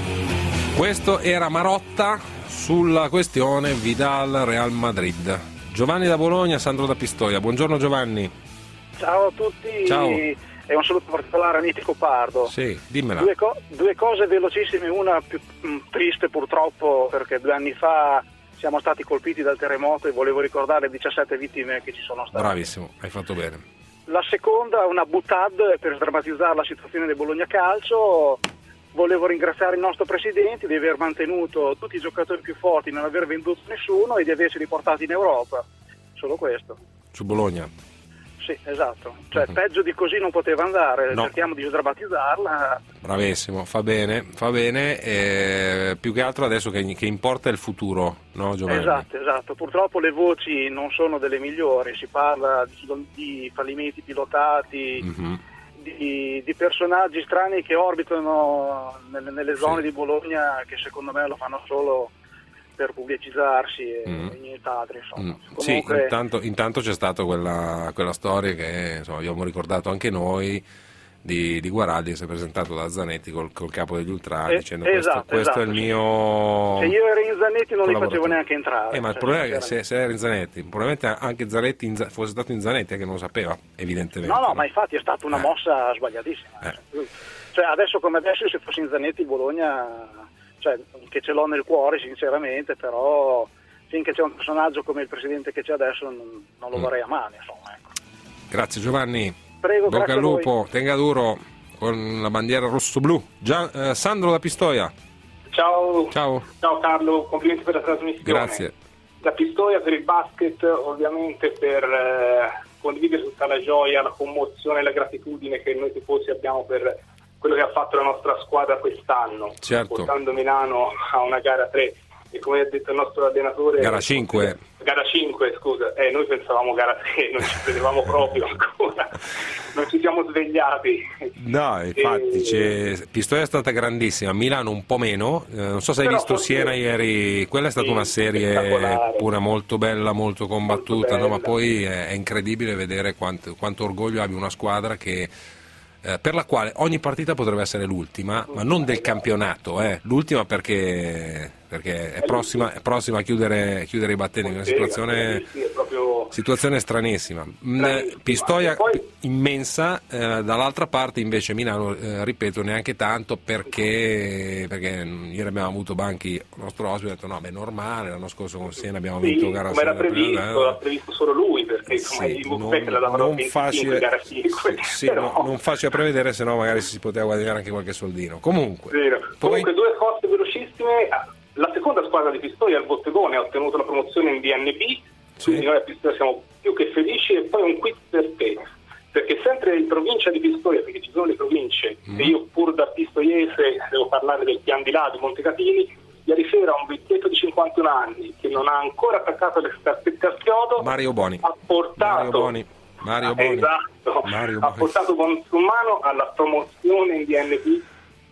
Questo era Marotta sulla questione Vidal Real Madrid. Giovanni da Bologna, Sandro da Pistoia. Buongiorno Giovanni. Ciao a tutti. Ciao. E un saluto particolare a Mitico Pardo. Sì, dimmela. Due, co- due cose velocissime, una più mh, triste purtroppo perché due anni fa siamo stati colpiti dal terremoto e volevo ricordare le diciassette vittime che ci sono state. Bravissimo, hai fatto bene. La seconda, una buttad per sdrammatizzare la situazione del Bologna Calcio. Volevo ringraziare il nostro presidente di aver mantenuto tutti i giocatori più forti, non aver venduto nessuno e di averci riportati in Europa. Solo questo. Su Bologna. Sì, esatto. Cioè, uh-huh. Peggio di così non poteva andare. No. Cerchiamo di sdrammatizzarla. Bravissimo, fa bene, fa bene. Eh, più che altro adesso che, che importa il futuro, no Giovanni? Esatto, esatto. Purtroppo le voci non sono delle migliori. Si parla di, di fallimenti pilotati. Uh-huh. Di, di personaggi strani che orbitano nelle, nelle zone sì. di Bologna che secondo me lo fanno solo per pubblicizzarsi e, mm. e nient'altro insomma. Mm. Comunque... Sì, intanto, intanto c'è stata quella, quella storia che insomma, abbiamo ricordato anche noi di, di Guaraldi che si è presentato da Zanetti col, col capo degli ultrà eh, dicendo esatto, questo, questo esatto. è il mio se io ero in Zanetti non li facevo neanche entrare eh, ma il cioè, problema è che se, se era in Zanetti probabilmente anche Zanetti in, fosse stato in Zanetti che non lo sapeva evidentemente no no ma infatti è stata una eh. mossa sbagliatissima eh. cioè adesso come adesso se fossi in Zanetti Bologna cioè che ce l'ho nel cuore sinceramente però finché c'è un personaggio come il presidente che c'è adesso non, non lo mm. vorrei a male insomma ecco. Grazie Giovanni. Prego, bocca al lupo, voi. tenga duro con la bandiera rosso-blu. Gian, eh, Sandro da Pistoia. Ciao. Ciao. Ciao Carlo, complimenti per la trasmissione. Grazie. Da Pistoia per il basket, ovviamente per eh, condividere tutta la gioia, la commozione e la gratitudine che noi tifosi abbiamo per quello che ha fatto la nostra squadra quest'anno, certo. portando Milano a una gara tre e come ha detto il nostro allenatore gara cinque gara cinque scusa eh, noi pensavamo gara tre, non ci credevamo proprio ancora, non ci siamo svegliati. No, infatti c'è... Pistoia è stata grandissima, Milano un po' meno, eh, non so se hai Però visto forse... Siena ieri, quella è stata sì, una serie pure molto bella, molto combattuta, molto no? Ma poi è, è incredibile vedere quanto, quanto orgoglio abbia una squadra che Eh, per la quale ogni partita potrebbe essere l'ultima, ma non del campionato, eh. l'ultima perché, perché è, prossima, è prossima a chiudere, chiudere i battenti, una situazione, situazione stranissima. Pistoia immensa, eh, dall'altra parte invece Milano, eh, ripeto, neanche tanto perché, perché ieri abbiamo avuto Banchi, il nostro ospite, ha detto no, beh, è normale, l'anno scorso con Siena abbiamo vinto sì, gara come era previsto, eh. l'ha previsto solo lui perché insomma sì, i Buffett la davano facile, gara cinque, sì, però... no, non facile a prevedere, se no magari si poteva guadagnare anche qualche soldino. Comunque, Vero. poi... Comunque due cose velocissime. La seconda squadra di Pistoia, il Bottegone, ha ottenuto la promozione in D N B, sì. Quindi noi a Pistoia siamo più che felici. E poi un quiz per te, perché sempre in provincia di Pistoia, perché ci sono le province, mm. e io pur da pistoiese devo parlare del pian di là di Montecatini. Ieri sera un vecchietto di cinquantuno anni che non ha ancora attaccato le scarpette al chiodo, Mario Boni, ha portato Mario Boni. Mario Boni. Esatto, Mario ha portato con su mano alla promozione in D N B.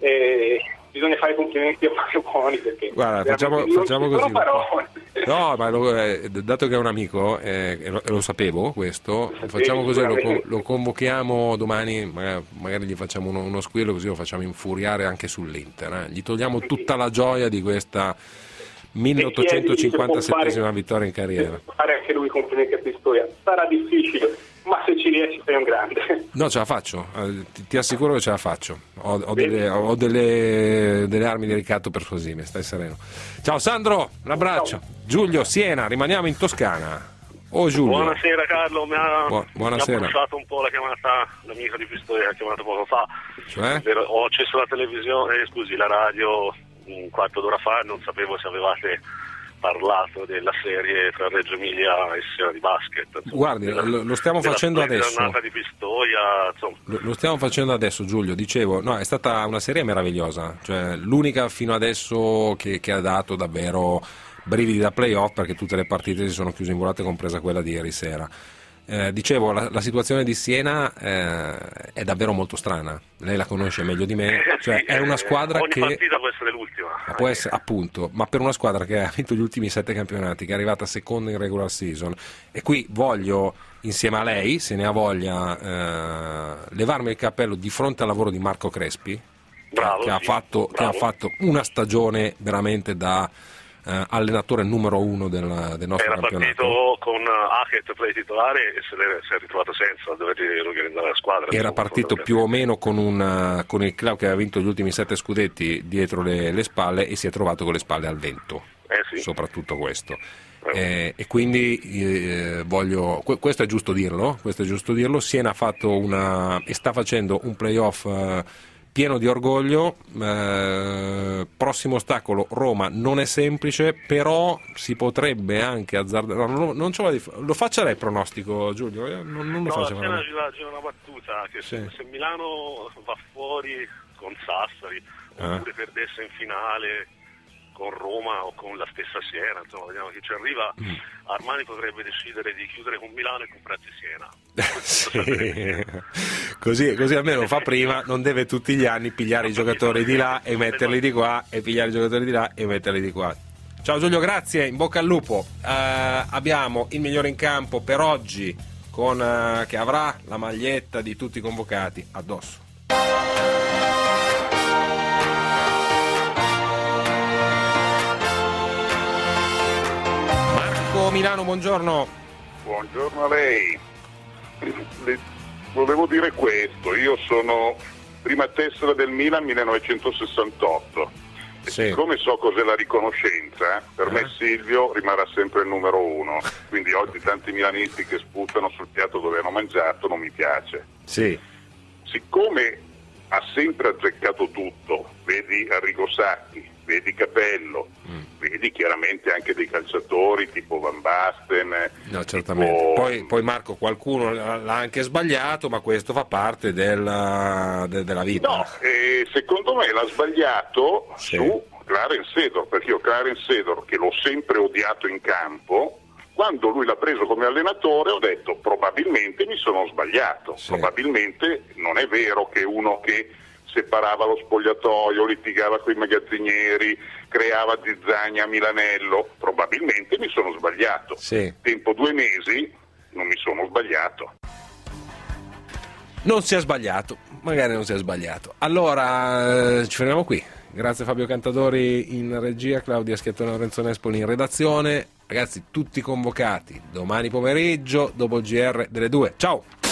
E bisogna fare complimenti a Mario Boni perché guarda, facciamo, facciamo così. No, ma lo, eh, dato che è un amico eh, e, lo, e lo sapevo questo, sì, facciamo così, lo, lo convochiamo domani, magari, magari gli facciamo uno, uno squillo così lo facciamo infuriare anche sull'Inter, eh. Gli togliamo tutta la gioia di questa milleottocentocinquantasettesima vittoria in carriera. Fare anche lui complimenti a Pistoia. Sarà difficile, ma se ci riesci sei un grande. No, ce la faccio, eh, ti, ti assicuro che ce la faccio. Ho, ho, delle, ho delle, delle armi di ricatto persuasive, stai sereno. Ciao Sandro, un abbraccio. Ciao. Giulio, Siena, rimaniamo in Toscana. Oh Giulio. Buonasera Carlo, mi ha, Bu- buonasera. mi ha bruciato un po' la chiamata, l'amico di Pistoia ha chiamato poco fa. Cioè? Ho acceso la televisione, eh, scusi, la radio un quarto d'ora fa, non sapevo se avevate parlato della serie tra Reggio Emilia e Siena di basket. Insomma, Guardi, della, lo, lo stiamo facendo adesso. giornata di Pistoia, insomma. Lo, lo stiamo facendo adesso, Giulio. Dicevo, no, è stata una serie meravigliosa, cioè l'unica fino adesso che, che ha dato davvero brividi da playoff, perché tutte le partite si sono chiuse in volate, compresa quella di ieri sera. Eh, dicevo, la, la situazione di Siena eh, è davvero molto strana. Lei la conosce meglio di me, cioè è una squadra ogni che partita può essere l'ultima. può essere, appunto, ma per una squadra che ha vinto gli ultimi sette campionati, che è arrivata seconda in regular season, e qui voglio, insieme a lei, se ne ha voglia, eh, levarmi il cappello di fronte al lavoro di Marco Crespi, Bravo, che, sì, ha fatto, che bravo. ha fatto una stagione veramente da Uh, allenatore numero uno del, del nostro Era campionato. partito con Hackett play titolare e se ne si è ritrovato senza, dovete riorganizzare la squadra. Era partito più o meno con, un, con il club che aveva vinto gli ultimi sette scudetti dietro le, le spalle, e si è trovato con le spalle al vento, eh sì. soprattutto questo. Eh, e quindi eh, voglio, questo è giusto dirlo, questo è giusto dirlo. Siena ha fatto una e sta facendo un playoff eh, pieno di orgoglio. Eh, prossimo ostacolo Roma non è semplice, però si potrebbe anche azzardare. No, non, non ce l'ho di fa- lo faccia lei il pronostico, Giulio? Eh, non, non lo No, faccia. appena c'è una battuta che Sì. se, se Milano va fuori con Sassari Ah. oppure perdesse in finale con Roma o con la stessa Siena, insomma, vediamo chi ci arriva. Mm. Armani potrebbe decidere di chiudere con Milano e comprarsi Siena. Sì. così, così almeno lo fa prima, non deve tutti gli anni pigliare i giocatori di là e metterli di qua, e pigliare i giocatori di là e metterli di qua. Ciao Giulio, grazie, in bocca al lupo. Uh, abbiamo il migliore in campo per oggi, con, uh, che avrà la maglietta di tutti i convocati addosso. Marco Milano, buongiorno. Buongiorno a lei. Le volevo dire questo, io sono prima tessera del Milan millenovecentosessantotto e Sì. siccome so cos'è la riconoscenza, per me Eh. Silvio rimarrà sempre il numero uno, quindi oggi tanti milanisti che sputano sul piatto dove hanno mangiato non mi piace. Sì. Siccome ha sempre azzeccato tutto, vedi Arrigo Sacchi, vedi Capello, Mm. vedi chiaramente anche dei calciatori tipo Van Basten. No, certamente. tipo- Poi, poi Marco, qualcuno l'ha anche sbagliato, ma questo fa parte della, de- della vita. No, eh, secondo me l'ha sbagliato Sì. su Clarence Seedorf, perché io Clarence Seedorf, che l'ho sempre odiato in campo, quando lui l'ha preso come allenatore ho detto probabilmente mi sono sbagliato, Sì. probabilmente non è vero che uno che separava lo spogliatoio, litigava con i magazzinieri, creava zizzania a Milanello, probabilmente mi sono sbagliato. Sì. Tempo due mesi non mi sono sbagliato. Non si è sbagliato, magari non si è sbagliato. Allora, eh, ci fermiamo qui. Grazie Fabio Cantadori in regia, Claudia Schiattone e Lorenzo Nespoli in redazione. Ragazzi, tutti convocati domani pomeriggio dopo il G R delle due. Ciao!